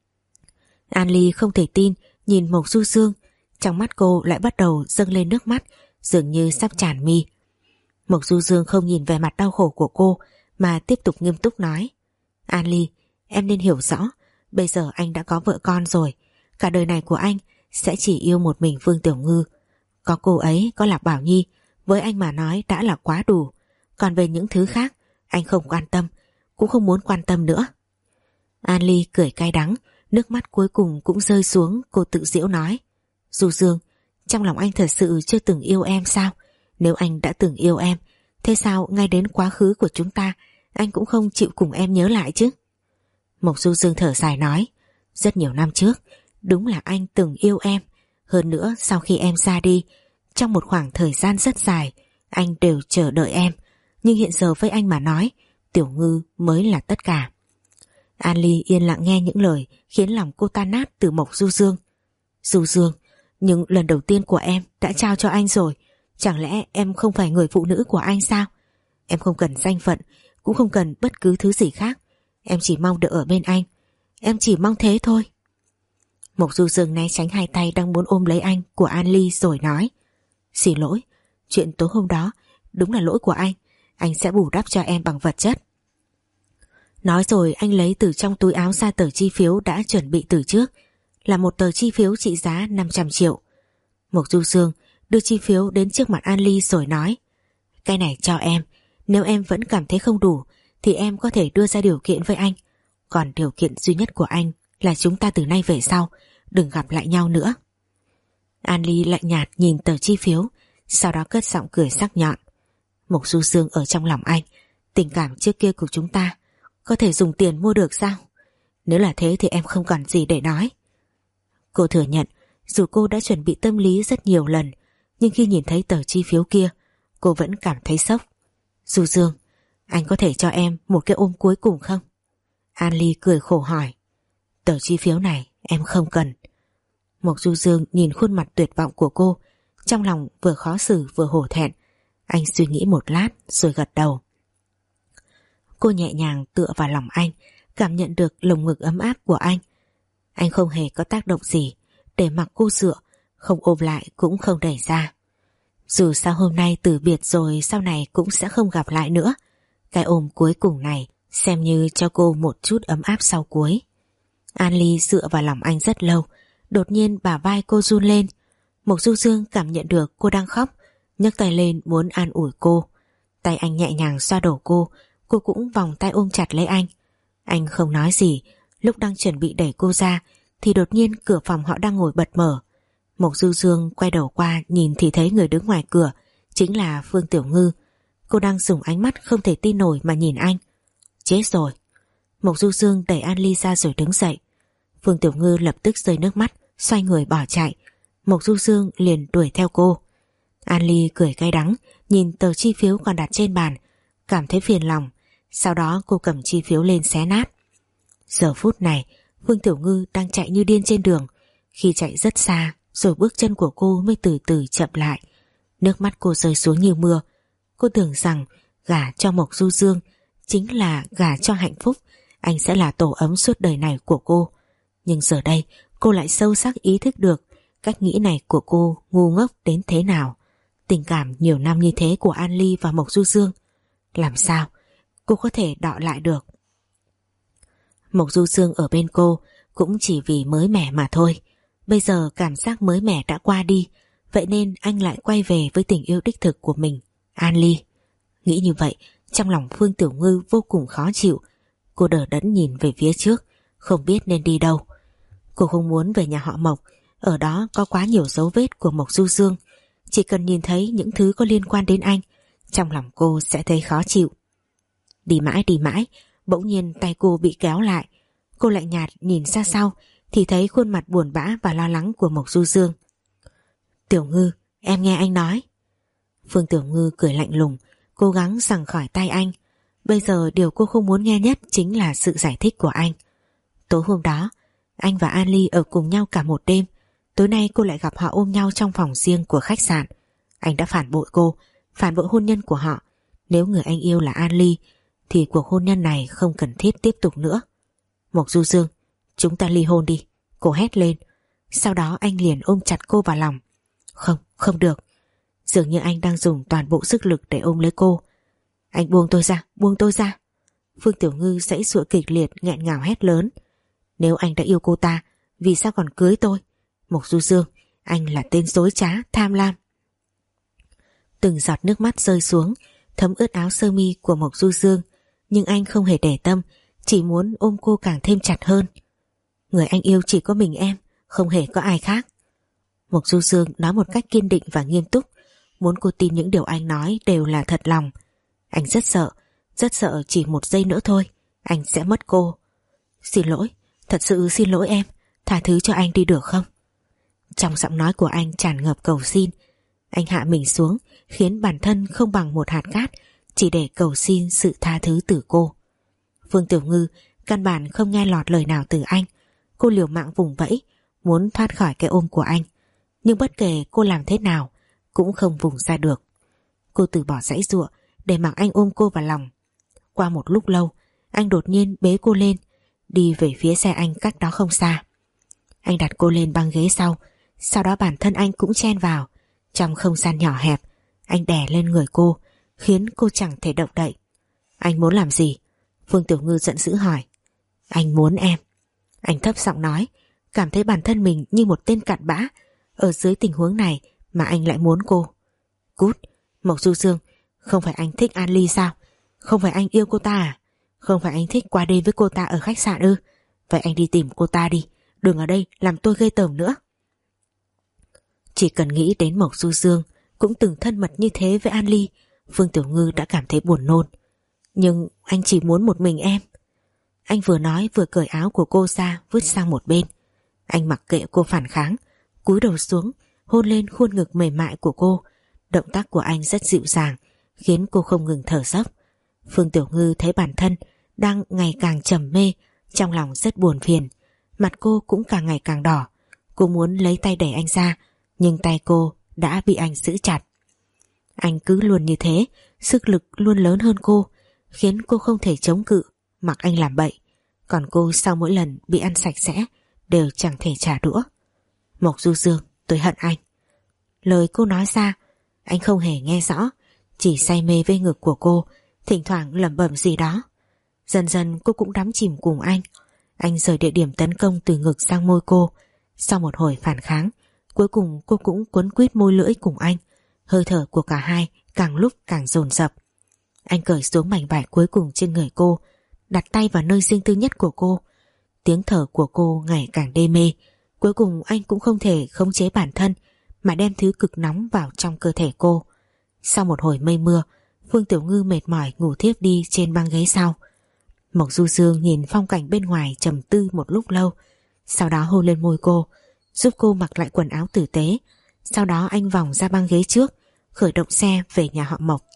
An Ly không thể tin nhìn Mộc Du Dương, trong mắt cô lại bắt đầu dâng lên nước mắt, dường như sắp tràn mi. Mộc Du Dương không nhìn về mặt đau khổ của cô mà tiếp tục nghiêm túc nói: An Ly, em nên hiểu rõ, bây giờ anh đã có vợ con rồi, cả đời này của anh sẽ chỉ yêu một mình Phương Tiểu Ngư. Có cô ấy, có Lạc Bảo Nhi, với anh mà nói đã là quá đủ. Còn về những thứ khác, anh không quan tâm, cũng không muốn quan tâm nữa. An Ly cười cay đắng, nước mắt cuối cùng cũng rơi xuống. Cô tự giễu nói: Du Dương, trong lòng anh thật sự chưa từng yêu em sao? Nếu anh đã từng yêu em, thế sao ngay đến quá khứ của chúng ta anh cũng không chịu cùng em nhớ lại chứ? Mộc Du Dương thở dài nói: Rất nhiều năm trước, đúng là anh từng yêu em. Hơn nữa sau khi em ra đi, trong một khoảng thời gian rất dài, anh đều chờ đợi em. Nhưng hiện giờ với anh mà nói, Tiểu Ngư mới là tất cả. An Ly yên lặng nghe những lời khiến lòng cô tan nát từ Mộc Du Dương. Du Dương, nhưng lần đầu tiên của em đã trao cho anh rồi, chẳng lẽ em không phải người phụ nữ của anh sao? Em không cần danh phận, cũng không cần bất cứ thứ gì khác. Em chỉ mong được ở bên anh. Em chỉ mong thế thôi. Mộc Du Dương né tránh hai tay đang muốn ôm lấy anh của An Ly rồi nói: Xin lỗi, chuyện tối hôm đó đúng là lỗi của anh. Anh sẽ bù đắp cho em bằng vật chất. Nói rồi anh lấy từ trong túi áo ra tờ chi phiếu đã chuẩn bị từ trước, là một tờ chi phiếu trị giá năm trăm triệu. Mộc Du Dương đưa chi phiếu đến trước mặt An Ly rồi nói: Cái này cho em, nếu em vẫn cảm thấy không đủ thì em có thể đưa ra điều kiện với anh. Còn điều kiện duy nhất của anh là chúng ta từ nay về sau đừng gặp lại nhau nữa. An Ly lạnh nhạt nhìn tờ chi phiếu, sau đó cất giọng cười sắc nhọn: Mộc Du Dương ở trong lòng anh, tình cảm trước kia của chúng ta có thể dùng tiền mua được sao? Nếu là thế thì em không còn gì để nói. Cô thừa nhận dù cô đã chuẩn bị tâm lý rất nhiều lần, nhưng khi nhìn thấy tờ chi phiếu kia, cô vẫn cảm thấy sốc. Du Dương, anh có thể cho em một cái ôm cuối cùng không? An Ly cười khổ hỏi. Tờ chi phiếu này em không cần. Mộc Du Dương nhìn khuôn mặt tuyệt vọng của cô, trong lòng vừa khó xử vừa hổ thẹn. Anh suy nghĩ một lát rồi gật đầu. Cô nhẹ nhàng tựa vào lòng anh, cảm nhận được lồng ngực ấm áp của anh. Anh không hề có tác động gì, để mặc cô dựa, không ôm lại cũng không đẩy ra. Dù sao hôm nay từ biệt rồi, sau này cũng sẽ không gặp lại nữa. Cái ôm cuối cùng này xem như cho cô một chút ấm áp sau cuối. An Ly dựa vào lòng anh rất lâu, đột nhiên bả vai cô run lên. Mộc Du Dương cảm nhận được cô đang khóc, nhấc tay lên muốn an ủi cô. Tay anh nhẹ nhàng xoa đầu cô, cô cũng vòng tay ôm chặt lấy anh. Anh không nói gì, lúc đang chuẩn bị đẩy cô ra thì đột nhiên cửa phòng họ đang ngồi bật mở. Mộc Du Dương quay đầu qua nhìn thì thấy người đứng ngoài cửa chính là Phương Tiểu Ngư. Cô đang dùng ánh mắt không thể tin nổi mà nhìn anh. Chết rồi. Mộc Du Dương đẩy An Ly ra rồi đứng dậy. Phương Tiểu Ngư lập tức rơi nước mắt, xoay người bỏ chạy. Mộc Du Dương liền đuổi theo cô. An Ly cười cay đắng nhìn tờ chi phiếu còn đặt trên bàn, cảm thấy phiền lòng. Sau đó cô cầm chi phiếu lên xé nát. Giờ phút này Phương Tiểu Ngư đang chạy như điên trên đường. Khi chạy rất xa rồi bước chân của cô mới từ từ chậm lại. Nước mắt cô rơi xuống như mưa. Cô tưởng rằng gả cho Mộc Du Dương chính là gả cho hạnh phúc, anh sẽ là tổ ấm suốt đời này của cô. Nhưng giờ đây cô lại sâu sắc ý thức được cách nghĩ này của cô ngu ngốc đến thế nào. Tình cảm nhiều năm như thế của An Ly và Mộc Du Dương, làm sao cô có thể đọ lại được? Mộc Du Dương ở bên cô cũng chỉ vì mới mẻ mà thôi. Bây giờ cảm giác mới mẻ đã qua đi, vậy nên anh lại quay về với tình yêu đích thực của mình, An Ly. Nghĩ như vậy, trong lòng Phương Tiểu Ngư vô cùng khó chịu. Cô đờ đẫn nhìn về phía trước, không biết nên đi đâu. Cô không muốn về nhà họ Mộc, ở đó có quá nhiều dấu vết của Mộc Du Dương. Chỉ cần nhìn thấy những thứ có liên quan đến anh, trong lòng cô sẽ thấy khó chịu. Đi mãi đi mãi, bỗng nhiên tay cô bị kéo lại. Cô lạnh nhạt nhìn ra sau thì thấy khuôn mặt buồn bã và lo lắng của Mộc Du Dương. Tiểu Ngư, em nghe anh nói. Phương Tiểu Ngư cười lạnh lùng, cố gắng giằng khỏi tay anh. Bây giờ điều cô không muốn nghe nhất chính là sự giải thích của anh. Tối hôm đó anh và An Ly ở cùng nhau cả một đêm. Tối nay cô lại gặp họ ôm nhau trong phòng riêng của khách sạn. Anh đã phản bội cô, phản bội hôn nhân của họ. Nếu người anh yêu là An Ly, thì cuộc hôn nhân này không cần thiết tiếp tục nữa. Mộc Du Dương, chúng ta ly hôn đi, cô hét lên. Sau đó anh liền ôm chặt cô vào lòng. Không, không được. Dường như anh đang dùng toàn bộ sức lực để ôm lấy cô. Anh buông tôi ra, buông tôi ra. Phương Tiểu Ngư giãy giụa kịch liệt, nghẹn ngào hét lớn. Nếu anh đã yêu cô ta, vì sao còn cưới tôi? Mộc Du Dương, anh là tên dối trá, tham lam. Từng giọt nước mắt rơi xuống, thấm ướt áo sơ mi của Mộc Du Dương, nhưng anh không hề để tâm, chỉ muốn ôm cô càng thêm chặt hơn. Người anh yêu chỉ có mình em, không hề có ai khác. Mộc Du Dương nói một cách kiên định và nghiêm túc, muốn cô tin những điều anh nói đều là thật lòng. Anh rất sợ, rất sợ chỉ một giây nữa thôi, anh sẽ mất cô. Xin lỗi, thật sự xin lỗi em, tha thứ cho anh đi được không? Trong giọng nói của anh tràn ngập cầu xin. Anh hạ mình xuống, khiến bản thân không bằng một hạt cát, chỉ để cầu xin sự tha thứ từ cô. Phương Tiểu Ngư căn bản không nghe lọt lời nào từ anh. Cô liều mạng vùng vẫy, muốn thoát khỏi cái ôm của anh, nhưng bất kể cô làm thế nào cũng không vùng ra được. Cô từ bỏ giãy giụa để mặc anh ôm cô vào lòng. Qua một lúc lâu, anh đột nhiên bế cô lên, đi về phía xe anh cách đó không xa. Anh đặt cô lên băng ghế sau, sau đó bản thân anh cũng chen vào. Trong không gian nhỏ hẹp, anh đè lên người cô, khiến cô chẳng thể động đậy. Anh muốn làm gì? Phương Tiểu Ngư giận dữ hỏi. Anh muốn em. Anh thấp giọng nói, cảm thấy bản thân mình như một tên cặn bã. Ở dưới tình huống này mà anh lại muốn cô. Cút, Mộc Du Dương, không phải anh thích An Ly sao? Không phải anh yêu cô ta à? Không phải anh thích qua đêm với cô ta ở khách sạn ư? Vậy anh đi tìm cô ta đi, đừng ở đây làm tôi ghê tởm nữa. Chỉ cần nghĩ đến Mộc Du Dương cũng từng thân mật như thế với An Ly, Phương Tiểu Ngư đã cảm thấy buồn nôn. Nhưng anh chỉ muốn một mình em. Anh vừa nói vừa cởi áo của cô ra, vứt sang một bên. Anh mặc kệ cô phản kháng, cúi đầu xuống, hôn lên khuôn ngực mềm mại của cô. Động tác của anh rất dịu dàng, khiến cô không ngừng thở dốc. Phương Tiểu Ngư thấy bản thân đang ngày càng trầm mê, trong lòng rất buồn phiền. Mặt cô cũng càng ngày càng đỏ. Cô muốn lấy tay đẩy anh ra, nhưng tay cô đã bị anh giữ chặt. Anh cứ luôn như thế, sức lực luôn lớn hơn cô, khiến cô không thể chống cự, mặc anh làm bậy. Còn cô sau mỗi lần bị ăn sạch sẽ đều chẳng thể trả đũa. Mộc Du Dương, tôi hận anh. Lời cô nói ra anh không hề nghe rõ, chỉ say mê với ngực của cô, thỉnh thoảng lẩm bẩm gì đó. Dần dần cô cũng đắm chìm cùng anh. Anh rời địa điểm tấn công từ ngực sang môi cô. Sau một hồi phản kháng, cuối cùng cô cũng quấn quýt môi lưỡi cùng anh. Hơi thở của cả hai càng lúc càng dồn dập. Anh cởi xuống mảnh vải cuối cùng trên người cô, đặt tay vào nơi riêng tư nhất của cô. Tiếng thở của cô ngày càng đê mê. Cuối cùng anh cũng không thể khống chế bản thân, mà đem thứ cực nóng vào trong cơ thể cô. Sau một hồi mây mưa, Phương Tiểu Ngư mệt mỏi ngủ thiếp đi trên băng ghế sau. Mộc Du Dương nhìn phong cảnh bên ngoài trầm tư một lúc lâu, sau đó hôn lên môi cô, giúp cô mặc lại quần áo tử tế. Sau đó anh vòng ra băng ghế trước, khởi động xe về nhà họ Mộc.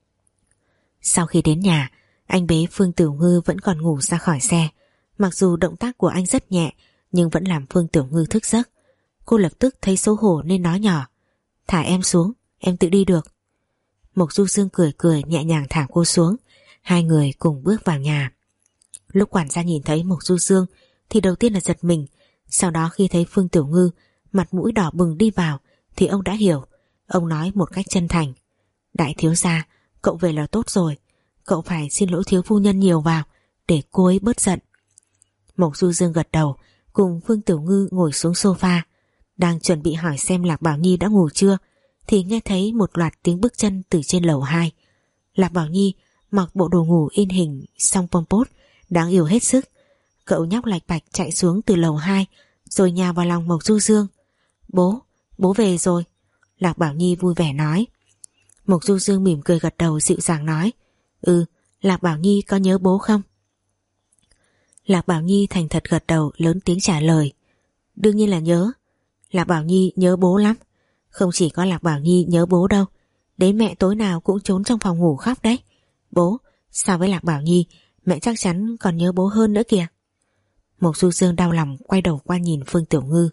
Sau khi đến nhà, anh bế Phương Tiểu Ngư vẫn còn ngủ ra khỏi xe. Mặc dù động tác của anh rất nhẹ, nhưng vẫn làm Phương Tiểu Ngư thức giấc. Cô lập tức thấy xấu hổ nên nói nhỏ, thả em xuống, em tự đi được. Mộc Du Dương cười cười nhẹ nhàng thả cô xuống. Hai người cùng bước vào nhà. Lúc quản gia nhìn thấy Mộc Du Dương thì đầu tiên là giật mình. Sau đó khi thấy Phương Tiểu Ngư mặt mũi đỏ bừng đi vào thì ông đã hiểu. Ông nói một cách chân thành, đại thiếu gia, cậu về là tốt rồi, cậu phải xin lỗi thiếu phu nhân nhiều vào để cô ấy bớt giận. Mộc Du Dương gật đầu, cùng Phương Tiểu Ngư ngồi xuống sofa. Đang chuẩn bị hỏi xem Lạc Bảo Nhi đã ngủ chưa thì nghe thấy một loạt tiếng bước chân từ trên lầu hai. Lạc Bảo Nhi mặc bộ đồ ngủ in hình song pompot đáng yêu hết sức. Cậu nhóc lạch bạch chạy xuống từ lầu hai rồi nhào vào lòng Mộc Du Dương. Bố, bố về rồi. Lạc Bảo Nhi vui vẻ nói. Mộc Du Dương mỉm cười gật đầu dịu dàng nói, ừ, Lạc Bảo Nhi có nhớ bố không? Lạc Bảo Nhi thành thật gật đầu, lớn tiếng trả lời, đương nhiên là nhớ. Lạc Bảo Nhi nhớ bố lắm. Không chỉ có Lạc Bảo Nhi nhớ bố đâu, đến mẹ tối nào cũng trốn trong phòng ngủ khóc đấy. Bố, so với Lạc Bảo Nhi, mẹ chắc chắn còn nhớ bố hơn nữa kìa. Mộc Du Dương đau lòng quay đầu qua nhìn Phương Tiểu Ngư.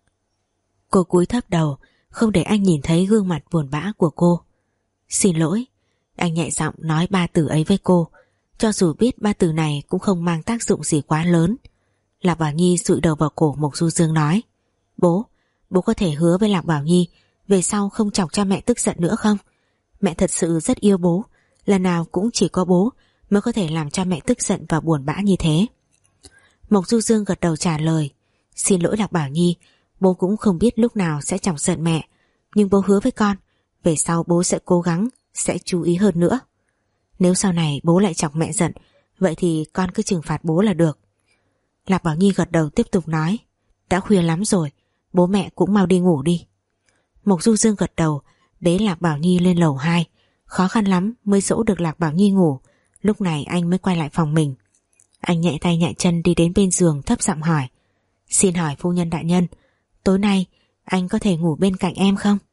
Cô cúi thấp đầu, không để anh nhìn thấy gương mặt buồn bã của cô. Xin lỗi. Anh nhẹ giọng nói ba từ ấy với cô. cho dù biết ba từ này cũng không mang tác dụng gì quá lớn. Lạc Bảo Nhi dụi đầu vào cổ Mộc Du Dương nói: Bố, bố có thể hứa với Lạc Bảo Nhi về sau không chọc cho mẹ tức giận nữa không? Mẹ thật sự rất yêu bố, lần nào cũng chỉ có bố mới có thể làm cho mẹ tức giận và buồn bã như thế. Mộc Du Dương gật đầu trả lời: Xin lỗi Lạc Bảo Nhi, bố cũng không biết lúc nào sẽ chọc giận mẹ, nhưng bố hứa với con, về sau bố sẽ cố gắng, sẽ chú ý hơn nữa. Nếu sau này bố lại chọc mẹ giận, vậy thì con cứ trừng phạt bố là được. Lạc Bảo Nhi gật đầu tiếp tục nói: Đã khuya lắm rồi, bố mẹ cũng mau đi ngủ đi. Mộc Du Dương gật đầu, bế Lạc Bảo Nhi lên lầu hai, khó khăn lắm mới dỗ được Lạc Bảo Nhi ngủ. Lúc này anh mới quay lại phòng mình. Anh nhẹ tay nhẹ chân đi đến bên giường, thấp giọng hỏi: Xin hỏi phu nhân đại nhân, tối nay anh có thể ngủ bên cạnh em không?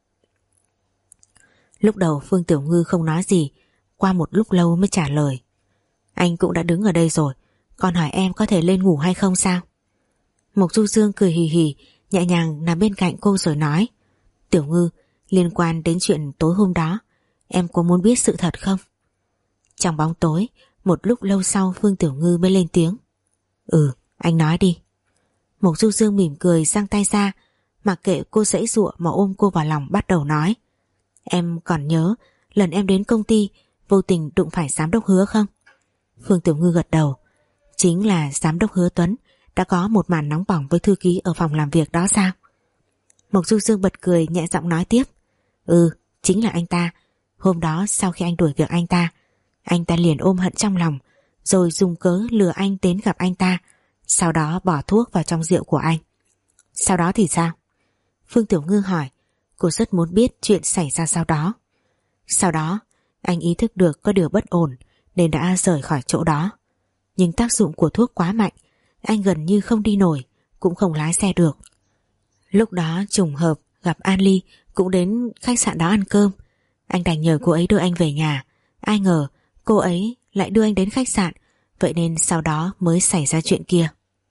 Lúc đầu Phương Tiểu Ngư không nói gì, qua một lúc lâu mới trả lời: Anh cũng đã đứng ở đây rồi, còn hỏi em có thể lên ngủ hay không sao? Mộc Du Dương cười hì hì, nhẹ nhàng nằm bên cạnh cô rồi nói: Tiểu Ngư, liên quan đến chuyện tối hôm đó, em có muốn biết sự thật không? Trong bóng tối, một lúc lâu sau Phương Tiểu Ngư mới lên tiếng: Ừ, anh nói đi. Mộc Du Dương mỉm cười giang tay ra, mặc kệ cô giãy giụa mà ôm cô vào lòng bắt đầu nói: Em còn nhớ lần em đến công ty vô tình đụng phải giám đốc Hứa không? Phương Tiểu Ngư gật đầu. Chính là giám đốc Hứa Tuấn đã có một màn nóng bỏng với thư ký ở phòng làm việc đó sao? Mộc Du Dương bật cười nhẹ giọng nói tiếp: Ừ, chính là anh ta. Hôm đó sau khi anh đuổi việc anh ta, anh ta liền ôm hận trong lòng, rồi dùng cớ lừa anh đến gặp anh ta, sau đó bỏ thuốc vào trong rượu của anh. Sau đó thì sao? Phương Tiểu Ngư hỏi. Cô rất muốn biết chuyện xảy ra sau đó. Sau đó anh ý thức được có điều bất ổn nên đã rời khỏi chỗ đó. Nhưng tác dụng của thuốc quá mạnh, anh gần như không đi nổi, cũng không lái xe được. Lúc đó trùng hợp gặp An Ly cũng đến khách sạn đó ăn cơm. Anh đành nhờ cô ấy đưa anh về nhà. Ai ngờ cô ấy lại đưa anh đến khách sạn, vậy nên sau đó mới xảy ra chuyện kia.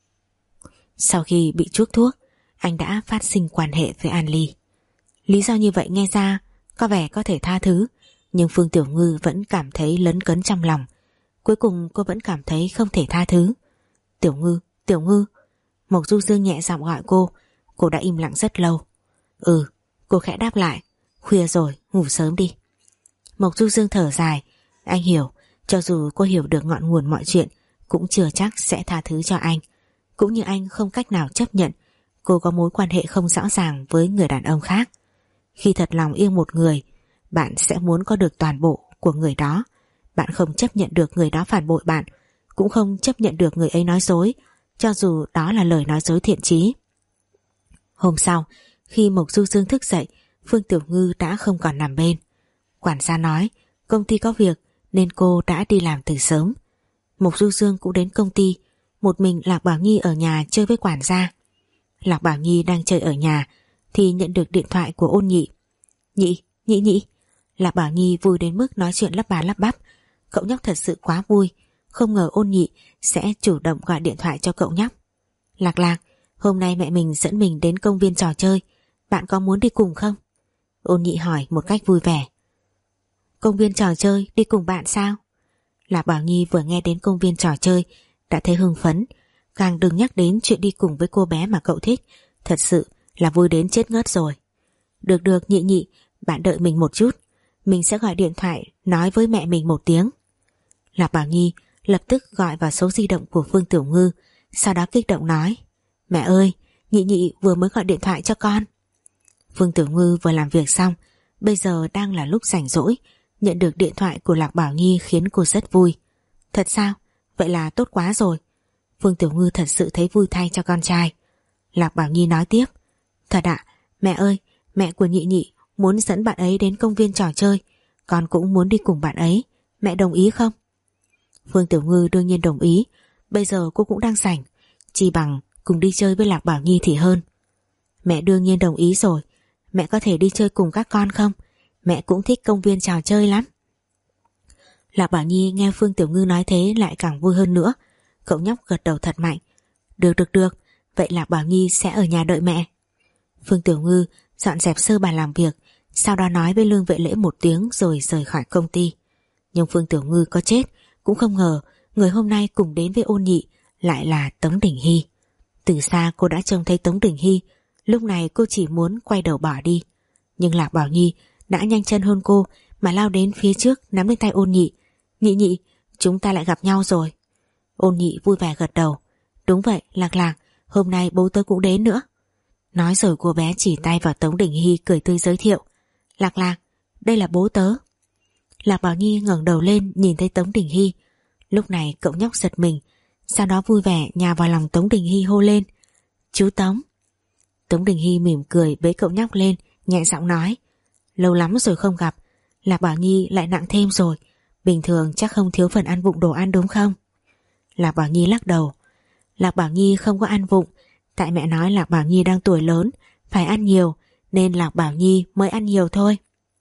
Sau khi bị chuốc thuốc, anh đã phát sinh quan hệ với An Ly. Lý do như vậy nghe ra có vẻ có thể tha thứ, nhưng Phương Tiểu Ngư vẫn cảm thấy lấn cấn trong lòng. Cuối cùng cô vẫn cảm thấy không thể tha thứ. Tiểu Ngư, Tiểu Ngư. Mộc Du Dương nhẹ giọng gọi cô. Cô đã im lặng rất lâu. Ừ, cô khẽ đáp lại. Khuya rồi, ngủ sớm đi. Mộc Du Dương thở dài. Anh hiểu, cho dù cô hiểu được ngọn nguồn mọi chuyện, cũng chưa chắc sẽ tha thứ cho anh. Cũng như anh không cách nào chấp nhận cô có mối quan hệ không rõ ràng với người đàn ông khác. Khi thật lòng yêu một người, bạn sẽ muốn có được toàn bộ của người đó. Bạn không chấp nhận được người đó phản bội bạn, cũng không chấp nhận được người ấy nói dối, cho dù đó là lời nói dối thiện chí. Hôm sau, khi Mộc Du Dương thức dậy, Phương Tiểu Ngư đã không còn nằm bên. Quản gia nói công ty có việc nên cô đã đi làm từ sớm. Mộc Du Dương cũng đến công ty, một mình Lạc Bảo Nhi ở nhà chơi với quản gia. Lạc Bảo Nhi đang chơi ở nhà thì nhận được điện thoại của Ôn Nhị. Nhị, nhị nhị. Lạc Bảo Nhi vui đến mức nói chuyện lắp bà lắp bắp. Cậu nhóc thật sự quá vui, không ngờ Ôn Nhị sẽ chủ động gọi điện thoại cho cậu nhóc. Lạc Lạc, hôm nay mẹ mình dẫn mình đến công viên trò chơi, bạn có muốn đi cùng không? Ôn Nhị hỏi một cách vui vẻ. Công viên trò chơi đi cùng bạn sao? Lạc Bảo Nhi vừa nghe đến công viên trò chơi đã thấy hưng phấn, càng đừng nhắc đến chuyện đi cùng với cô bé mà cậu thích, thật sự là vui đến chết ngất rồi. Được được Nhị nhị, bạn đợi mình một chút, mình sẽ gọi điện thoại nói với mẹ mình một tiếng. Lạc Bảo Nhi lập tức gọi vào số di động của Phương Tiểu Ngư, sau đó kích động nói: Mẹ ơi, Nhị nhị vừa mới gọi điện thoại cho con. Phương Tiểu Ngư vừa làm việc xong, bây giờ đang là lúc rảnh rỗi, nhận được điện thoại của Lạc Bảo Nhi khiến cô rất vui. Thật sao? Vậy là tốt quá rồi. Phương Tiểu Ngư thật sự thấy vui thay cho con trai. Lạc Bảo Nhi nói tiếp: Thật ạ, mẹ ơi, mẹ của Nhị nhị muốn dẫn bạn ấy đến công viên trò chơi, con cũng muốn đi cùng bạn ấy, mẹ đồng ý không? Phương Tiểu Ngư đương nhiên đồng ý, bây giờ cô cũng đang rảnh, chi bằng cùng đi chơi với Lạc Bảo Nhi thì hơn. Mẹ đương nhiên đồng ý rồi, mẹ có thể đi chơi cùng các con không? Mẹ cũng thích công viên trò chơi lắm. Lạc Bảo Nhi nghe Phương Tiểu Ngư nói thế lại càng vui hơn nữa. Cậu nhóc gật đầu thật mạnh. Được được được, vậy Lạc Bảo Nhi sẽ ở nhà đợi mẹ. Phương Tiểu Ngư dọn dẹp sơ bàn làm việc, sau đó nói với Lương Vệ Lễ một tiếng rồi rời khỏi công ty. Nhưng Phương Tiểu Ngư có chết cũng không ngờ người hôm nay cùng đến với Ôn Nhị lại là Tống Đình Hy. Từ xa cô đã trông thấy Tống Đình Hy, lúc này cô chỉ muốn quay đầu bỏ đi. Nhưng Lạc Bảo Nhi đã nhanh chân hơn cô mà lao đến phía trước nắm lấy tay Ôn Nhị. Nhị nhị, chúng ta lại gặp nhau rồi. Ôn Nhị vui vẻ gật đầu. Đúng vậy Lạc Lạc, hôm nay bố tớ cũng đến nữa. Nói rồi cô bé chỉ tay vào Tống Đình Hy cười tươi giới thiệu. Lạc Lạc, đây là bố tớ. Lạc Bảo Nhi ngẩng đầu lên nhìn thấy Tống Đình Hy. Lúc này cậu nhóc giật mình, sau đó vui vẻ nhào vào lòng Tống Đình Hy hô lên. Chú Tống. Tống Đình Hy mỉm cười bế cậu nhóc lên, nhẹ giọng nói. Lâu lắm rồi không gặp, Lạc Bảo Nhi lại nặng thêm rồi, bình thường chắc không thiếu phần ăn vụng đồ ăn đúng không? Lạc Bảo Nhi lắc đầu. Lạc Bảo Nhi không có ăn vụng, tại mẹ nói Lạc Bảo Nhi đang tuổi lớn, phải ăn nhiều, nên Lạc Bảo Nhi mới ăn nhiều thôi.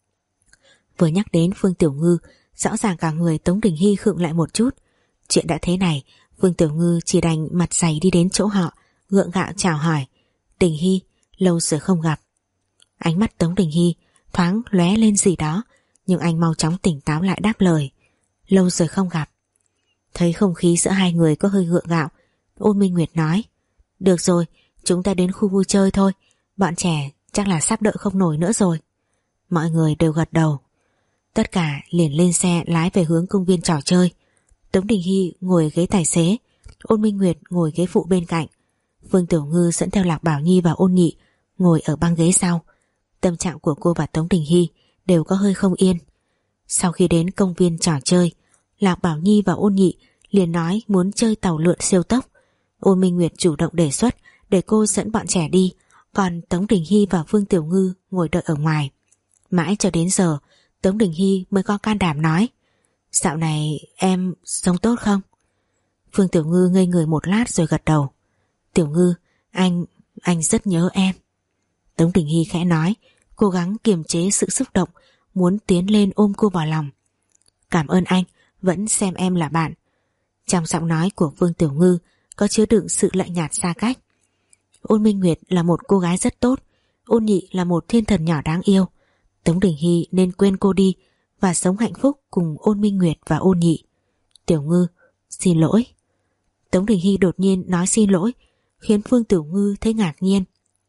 Vừa nhắc đến Phương Tiểu Ngư, rõ ràng cả người Tống Đình Hy khựng lại một chút. Chuyện đã thế này, Phương Tiểu Ngư chỉ đành mặt dày đi đến chỗ họ, gượng gạo chào hỏi. Đình Hy, lâu rồi không gặp. Ánh mắt Tống Đình Hy thoáng lóe lên gì đó, nhưng anh mau chóng tỉnh táo lại đáp lời. Lâu rồi không gặp. Thấy không khí giữa hai người có hơi gượng gạo, Ôn Minh Nguyệt nói. Được rồi, chúng ta đến khu vui chơi thôi, bọn trẻ chắc là sắp đợi không nổi nữa rồi. Mọi người đều gật đầu. Tất cả liền lên xe lái về hướng công viên trò chơi. Tống Đình Hy ngồi ghế tài xế, Ôn Minh Nguyệt ngồi ghế phụ bên cạnh. Phương Tiểu Ngư dẫn theo Lạc Bảo Nhi và Ôn Nhị ngồi ở băng ghế sau. Tâm trạng của cô và Tống Đình Hy đều có hơi không yên. Sau khi đến công viên trò chơi, Lạc Bảo Nhi và Ôn Nhị liền nói muốn chơi tàu lượn siêu tốc. Ôn Minh Nguyệt chủ động đề xuất để cô dẫn bọn trẻ đi, còn Tống Đình Hy và Phương Tiểu Ngư ngồi đợi ở ngoài. Mãi cho đến giờ Tống Đình Hy mới có can đảm nói. Dạo này em sống tốt không? Phương Tiểu Ngư ngây người một lát rồi gật đầu. Tiểu Ngư, anh, anh rất nhớ em. Tống Đình Hy khẽ nói, cố gắng kiềm chế sự xúc động, muốn tiến lên ôm cô vào lòng. Cảm ơn anh, vẫn xem em là bạn. Trong giọng nói của Phương Tiểu Ngư có chứa đựng sự lạnh nhạt xa cách. Ôn Minh Nguyệt là một cô gái rất tốt, Ôn Nhị là một thiên thần nhỏ đáng yêu. Tống Đình Hy nên quên cô đi và sống hạnh phúc cùng Ôn Minh Nguyệt và Ôn Nhị. Tiểu Ngư, xin lỗi. Tống Đình Hy đột nhiên nói xin lỗi, khiến Phương Tiểu Ngư thấy ngạc nhiên.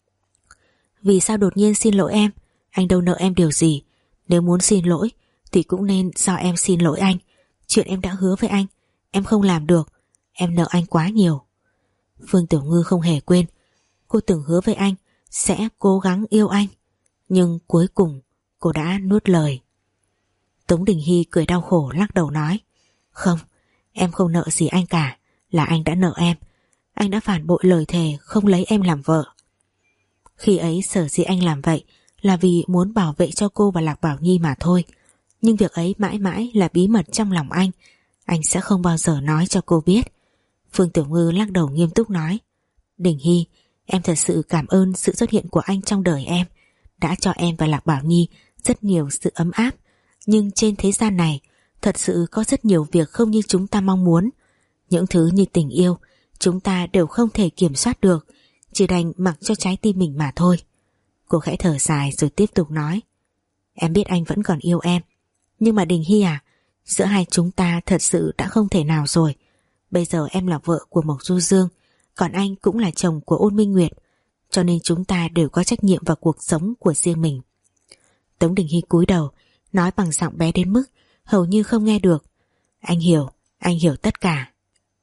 Vì sao đột nhiên xin lỗi em? Anh đâu nợ em điều gì. Nếu muốn xin lỗi thì cũng nên do em xin lỗi anh. Chuyện em đã hứa với anh, em không làm được. Em nợ anh quá nhiều. Phương Tiểu Ngư không hề quên. Cô từng hứa với anh sẽ cố gắng yêu anh, nhưng cuối cùng cô đã nuốt lời. Tống Đình Hy cười đau khổ lắc đầu nói. Không, em không nợ gì anh cả, là anh đã nợ em. Anh đã phản bội lời thề không lấy em làm vợ. Khi ấy sở dĩ anh làm vậy là vì muốn bảo vệ cho cô và Lạc Bảo Nhi mà thôi. Nhưng việc ấy mãi mãi là bí mật trong lòng anh. Anh sẽ không bao giờ nói cho cô biết. Phương Tiểu Ngư lắc đầu nghiêm túc nói. Đình Hy, em thật sự cảm ơn sự xuất hiện của anh trong đời em, đã cho em và Lạc Bảo Nhi rất nhiều sự ấm áp. Nhưng trên thế gian này thật sự có rất nhiều việc không như chúng ta mong muốn. Những thứ như tình yêu chúng ta đều không thể kiểm soát được, chỉ đành mặc cho trái tim mình mà thôi. Cô khẽ thở dài rồi tiếp tục nói. Em biết anh vẫn còn yêu em, nhưng mà Đình Hy à, giữa hai chúng ta thật sự đã không thể nào rồi. Bây giờ em là vợ của Mộc Du Dương, còn anh cũng là chồng của Ôn Minh Nguyệt, cho nên chúng ta đều có trách nhiệm vào cuộc sống của riêng mình. Tống Đình Hy cúi đầu, nói bằng giọng bé đến mức hầu như không nghe được. Anh hiểu, anh hiểu tất cả.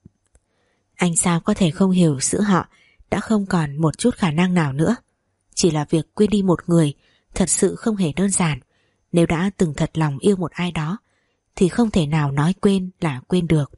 Anh sao có thể không hiểu giữa họ đã không còn một chút khả năng nào nữa. Chỉ là việc quên đi một người thật sự không hề đơn giản. Nếu đã từng thật lòng yêu một ai đó thì không thể nào nói quên là quên được.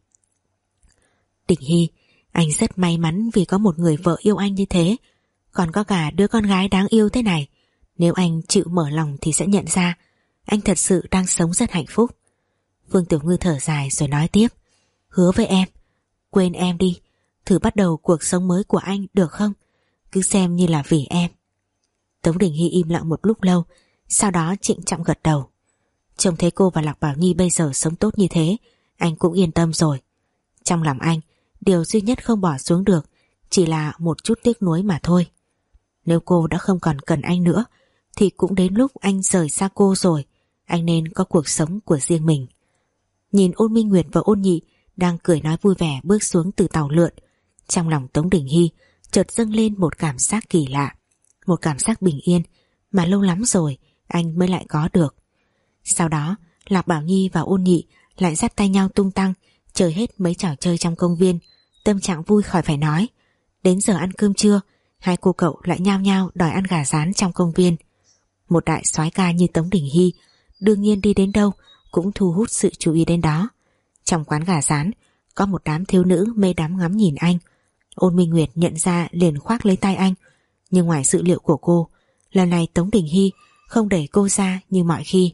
Đình Hy, anh rất may mắn vì có một người vợ yêu anh như thế, còn có cả đứa con gái đáng yêu thế này. Nếu anh chịu mở lòng thì sẽ nhận ra anh thật sự đang sống rất hạnh phúc. Phương Tiểu Ngư thở dài rồi nói tiếp. Hứa với em, quên em đi, thử bắt đầu cuộc sống mới của anh được không? Cứ xem như là vì em. Tống Đình Hy im lặng một lúc lâu, sau đó trịnh trọng gật đầu. Trông thấy cô và Lạc Bảo Nhi bây giờ sống tốt như thế, anh cũng yên tâm rồi. Trong lòng anh, điều duy nhất không bỏ xuống được chỉ là một chút tiếc nuối mà thôi. Nếu cô đã không còn cần anh nữa thì cũng đến lúc anh rời xa cô rồi. Anh nên có cuộc sống của riêng mình. Nhìn Ôn Minh Nguyệt và Ôn Nhị đang cười nói vui vẻ bước xuống từ tàu lượn, trong lòng Tống Đình Hy chợt dâng lên một cảm giác kỳ lạ, một cảm giác bình yên mà lâu lắm rồi anh mới lại có được. Sau đó Lạc Bảo Nhi và Ôn Nhị lại dắt tay nhau tung tăng chơi hết mấy trò chơi trong công viên, tâm trạng vui khỏi phải nói. Đến giờ ăn cơm trưa, hai cô cậu lại nhao nhao đòi ăn gà rán trong công viên. Một đại soái ca như Tống Đình Hy đương nhiên đi đến đâu cũng thu hút sự chú ý đến đó. Trong quán gà rán có một đám thiếu nữ mê đắm ngắm nhìn anh. Ôn Minh Nguyệt nhận ra liền khoác lấy tay anh, nhưng ngoài dự liệu của cô, lần này Tống Đình Hy không đẩy cô ra như mọi khi.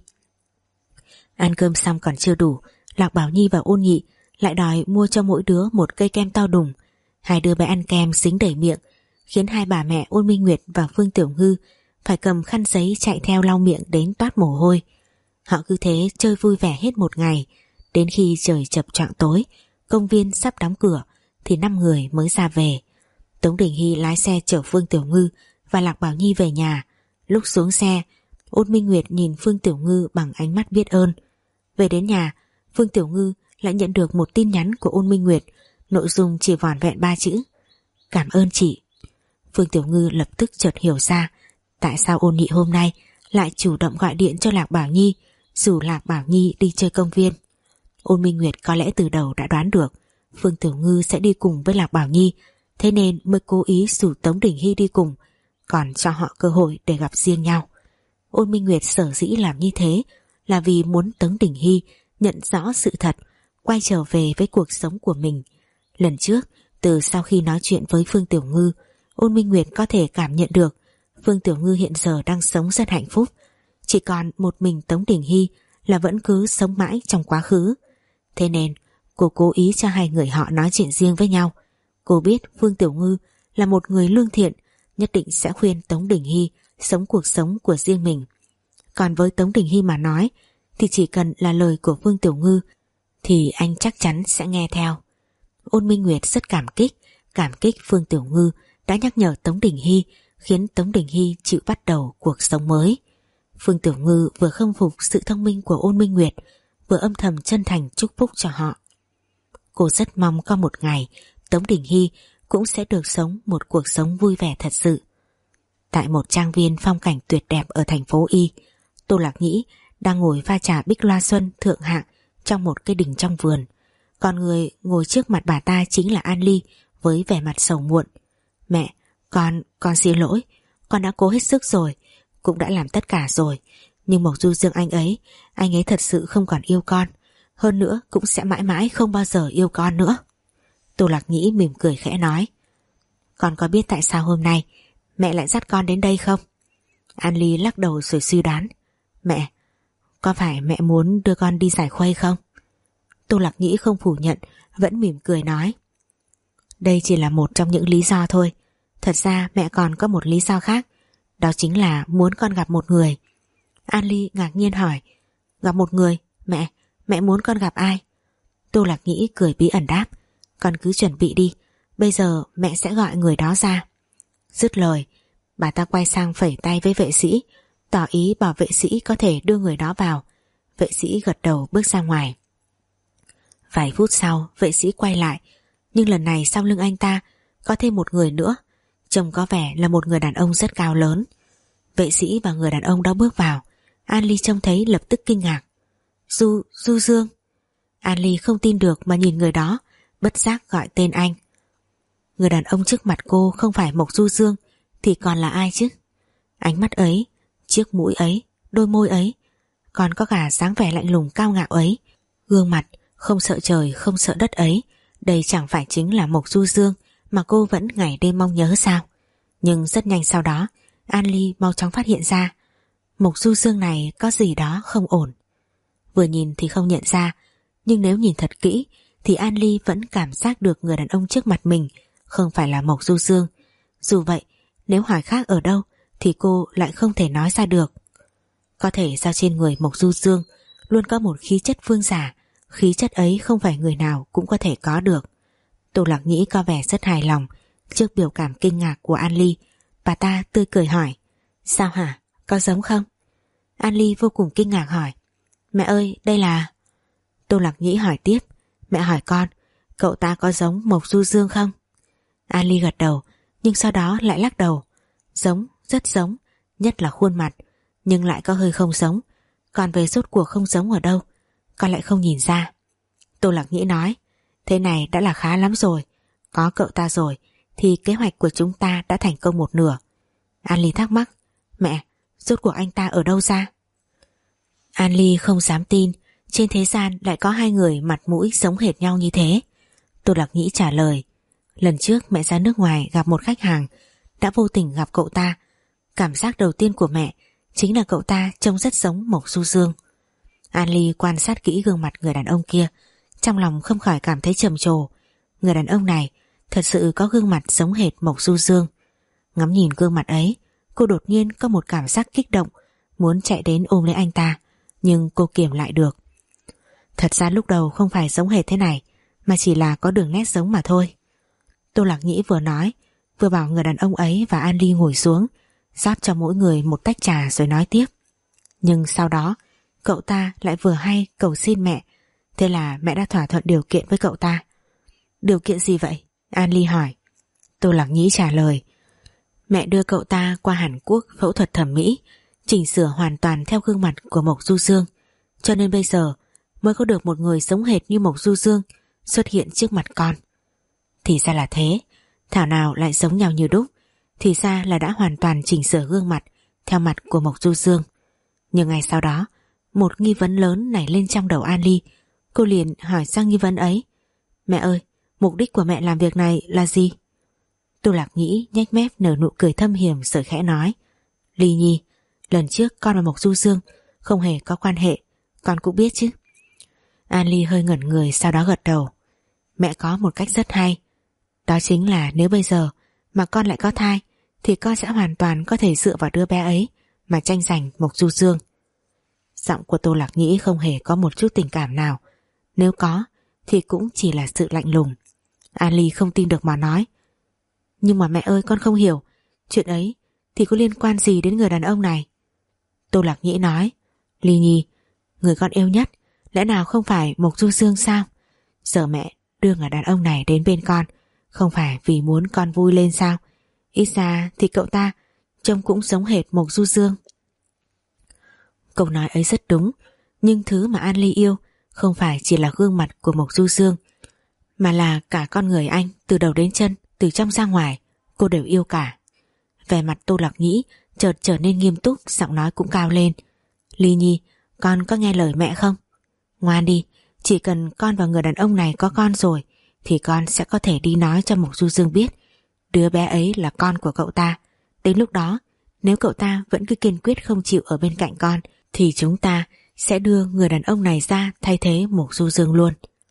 Ăn cơm xong còn chưa đủ, Lạc Bảo Nhi và Ôn Nhị lại đòi mua cho mỗi đứa một cây kem to đùng. Hai đứa bé ăn kem dính đầy miệng, khiến hai bà mẹ Ôn Minh Nguyệt và Phương Tiểu Ngư phải cầm khăn giấy chạy theo lau miệng đến toát mồ hôi. Họ cứ thế chơi vui vẻ hết một ngày, đến khi trời chập choạng tối, công viên sắp đóng cửa thì năm người mới ra về. Tống Đình Hy lái xe chở Phương Tiểu Ngư và Lạc Bảo Nhi về nhà. Lúc xuống xe, Ôn Minh Nguyệt nhìn Phương Tiểu Ngư bằng ánh mắt biết ơn. Về đến nhà, Phương Tiểu Ngư lại nhận được một tin nhắn của Ôn Minh Nguyệt, nội dung chỉ vỏn vẹn ba chữ: cảm ơn chị. Phương Tiểu Ngư lập tức chợt hiểu ra tại sao Ôn Nhị hôm nay lại chủ động gọi điện cho Lạc Bảo Nhi, rủ Lạc Bảo Nhi đi chơi công viên. Ôn Minh Nguyệt có lẽ từ đầu đã đoán được Phương Tiểu Ngư sẽ đi cùng với Lạc Bảo Nhi, thế nên mới cố ý rủ Tống Đình Hy đi cùng, còn cho họ cơ hội để gặp riêng nhau. Ôn Minh Nguyệt sở dĩ làm như thế là vì muốn Tống Đình Hy nhận rõ sự thật, quay trở về với cuộc sống của mình. Lần trước, từ sau khi nói chuyện với Phương Tiểu Ngư, Ôn Minh Nguyệt có thể cảm nhận được Phương Tiểu Ngư hiện giờ đang sống rất hạnh phúc. Chỉ còn một mình Tống Đình Hy là vẫn cứ sống mãi trong quá khứ. Thế nên cô cố ý cho hai người họ nói chuyện riêng với nhau. Cô biết Phương Tiểu Ngư là một người lương thiện, nhất định sẽ khuyên Tống Đình Hy sống cuộc sống của riêng mình. Còn với Tống Đình Hy mà nói thì chỉ cần là lời của Phương Tiểu Ngư thì anh chắc chắn sẽ nghe theo. Ôn Minh Nguyệt rất cảm kích, cảm kích Phương Tiểu Ngư đã nhắc nhở Tống Đình Hy, khiến Tống Đình Hy chịu bắt đầu cuộc sống mới. Phương Tiểu Ngư vừa khâm phục sự thông minh của Ôn Minh Nguyệt, vừa âm thầm chân thành chúc phúc cho họ. Cô rất mong có một ngày Tống Đình Hy cũng sẽ được sống một cuộc sống vui vẻ thật sự. Tại một trang viên phong cảnh tuyệt đẹp ở thành phố Y, Tô Lạc Nhĩ đang ngồi pha trà bích loa xuân thượng hạng trong một cái đình trong vườn. Còn người ngồi trước mặt bà ta chính là An Ly với vẻ mặt sầu muộn. Mẹ, con, con xin lỗi, con đã cố hết sức rồi, cũng đã làm tất cả rồi, nhưng Mộc Du Dương anh ấy, anh ấy thật sự không còn yêu con, hơn nữa cũng sẽ mãi mãi không bao giờ yêu con nữa. Tô Lạc Nhĩ mỉm cười khẽ nói: con có biết tại sao hôm nay mẹ lại dắt con đến đây không? An Ly lắc đầu rồi suy đoán: mẹ, có phải mẹ muốn đưa con đi giải khuây không? Tô Lạc Nhĩ không phủ nhận, vẫn mỉm cười nói: đây chỉ là một trong những lý do thôi. Thật ra mẹ còn có một lý do khác, đó chính là muốn con gặp một người. An Ly ngạc nhiên hỏi: gặp một người? Mẹ, mẹ muốn con gặp ai? Tô Lạc Nhĩ cười bí ẩn đáp: con cứ chuẩn bị đi, bây giờ mẹ sẽ gọi người đó ra. Dứt lời, bà ta quay sang phẩy tay với vệ sĩ, tỏ ý bảo vệ sĩ có thể đưa người đó vào. Vệ sĩ gật đầu bước ra ngoài. Vài phút sau, vệ sĩ quay lại, nhưng lần này sau lưng anh ta có thêm một người nữa, trông có vẻ là một người đàn ông rất cao lớn. Vệ sĩ và người đàn ông đó bước vào. An Ly trông thấy lập tức kinh ngạc: Du, Du Dương. An Ly không tin được mà nhìn người đó, bất giác gọi tên anh. Người đàn ông trước mặt cô không phải Mộc Du Dương thì còn là ai chứ? Ánh mắt ấy, chiếc mũi ấy, đôi môi ấy, còn có cả dáng vẻ lạnh lùng cao ngạo ấy, gương mặt không sợ trời không sợ đất ấy, đây chẳng phải chính là Mộc Du Dương mà cô vẫn ngày đêm mong nhớ sao? Nhưng rất nhanh sau đó, An Ly mau chóng phát hiện ra Mộc Du Dương này có gì đó không ổn. Vừa nhìn thì không nhận ra, nhưng nếu nhìn thật kỹ thì An Ly vẫn cảm giác được người đàn ông trước mặt mình không phải là Mộc Du Dương. Dù vậy, nếu hỏi khác ở đâu thì cô lại không thể nói ra được. Có thể do trên người Mộc Du Dương luôn có một khí chất vương giả, khí chất ấy không phải người nào cũng có thể có được. Tô Lạc Nhĩ có vẻ rất hài lòng trước biểu cảm kinh ngạc của An Ly. Bà ta tươi cười hỏi: sao hả, có giống không? An Ly vô cùng kinh ngạc hỏi: mẹ ơi, đây là... Tô Lạc Nhĩ hỏi tiếp, mẹ hỏi con, cậu ta có giống Mộc Du Dương không? An Ly gật đầu, nhưng sau đó lại lắc đầu. Giống, rất giống, nhất là khuôn mặt, nhưng lại có hơi không giống. Còn về rốt cuộc không giống ở đâu, con lại không nhìn ra. Tô Lạc Nhĩ nói, thế này đã là khá lắm rồi. Có cậu ta rồi thì kế hoạch của chúng ta đã thành công một nửa. An Ly thắc mắc, mẹ, rốt cuộc anh ta ở đâu ra? An Ly không dám tin trên thế gian lại có hai người mặt mũi giống hệt nhau như thế. Tô Lạc Nhĩ trả lời, lần trước mẹ ra nước ngoài gặp một khách hàng, đã vô tình gặp cậu ta. Cảm giác đầu tiên của mẹ chính là cậu ta trông rất giống Mộc Du Dương. An Ly quan sát kỹ gương mặt người đàn ông kia, trong lòng không khỏi cảm thấy trầm trồ. Người đàn ông này thật sự có gương mặt giống hệt Mộc Du Dương. Ngắm nhìn gương mặt ấy, cô đột nhiên có một cảm giác kích động, muốn chạy đến ôm lấy anh ta, nhưng cô kiềm lại được. Thật ra lúc đầu không phải giống hệt thế này, mà chỉ là có đường nét giống mà thôi. Tô Lạc Nhĩ vừa nói, vừa bảo người đàn ông ấy và An Ly ngồi xuống, rót cho mỗi người một tách trà rồi nói tiếp. Nhưng sau đó, cậu ta lại vừa hay cầu xin mẹ, thế là mẹ đã thỏa thuận điều kiện với cậu ta. Điều kiện gì vậy? An Ly hỏi. Tô Lạc Nhĩ trả lời, mẹ đưa cậu ta qua Hàn Quốc phẫu thuật thẩm mỹ, chỉnh sửa hoàn toàn theo gương mặt của Mộc Du Dương, cho nên bây giờ mới có được một người giống hệt như Mộc Du Dương xuất hiện trước mặt con. Thì ra là thế, thảo nào lại giống nhau như đúc, thì ra là đã hoàn toàn chỉnh sửa gương mặt theo mặt của Mộc Du Dương. Nhưng ngày sau đó, một nghi vấn lớn nảy lên trong đầu An Ly. Cô liền hỏi sang nghi vấn ấy, mẹ ơi, mục đích của mẹ làm việc này là gì? Tô Lạc Nhĩ nhếch mép nở nụ cười thâm hiểm rồi khẽ nói, Ly Nhi, lần trước con và Mộc Du Dương không hề có quan hệ, con cũng biết chứ. An Ly hơi ngẩn người, sau đó gật đầu. Mẹ có một cách rất hay, đó chính là nếu bây giờ mà con lại có thai, thì con sẽ hoàn toàn có thể dựa vào đứa bé ấy mà tranh giành Mộc Du Dương. Giọng của Tô Lạc Nhĩ không hề có một chút tình cảm nào, nếu có thì cũng chỉ là sự lạnh lùng. An Ly không tin được mà nói, nhưng mà mẹ ơi, con không hiểu, chuyện ấy thì có liên quan gì đến người đàn ông này? Tô Lạc Nhĩ nói, Ly Nhi, người con yêu nhất lẽ nào không phải Mộc Du Dương sao? Giờ mẹ đưa người đàn ông này đến bên con không phải vì muốn con vui lên sao? Ít ra thì cậu ta trông cũng giống hệt Mộc Du Dương. Câu nói ấy rất đúng, nhưng thứ mà An Ly yêu không phải chỉ là gương mặt của Mộc Du Dương, mà là cả con người anh, từ đầu đến chân, từ trong ra ngoài, cô đều yêu cả. Vẻ mặt Tô Lạc Nhĩ chợt trở nên nghiêm túc, giọng nói cũng cao lên. Ly Nhi, con có nghe lời mẹ không? Ngoan đi, chỉ cần con và người đàn ông này có con rồi, thì con sẽ có thể đi nói cho Mộc Du Dương biết đứa bé ấy là con của cậu ta. Đến lúc đó, nếu cậu ta vẫn cứ kiên quyết không chịu ở bên cạnh con, thì chúng ta sẽ đưa người đàn ông này ra thay thế Mộc Du Dương luôn.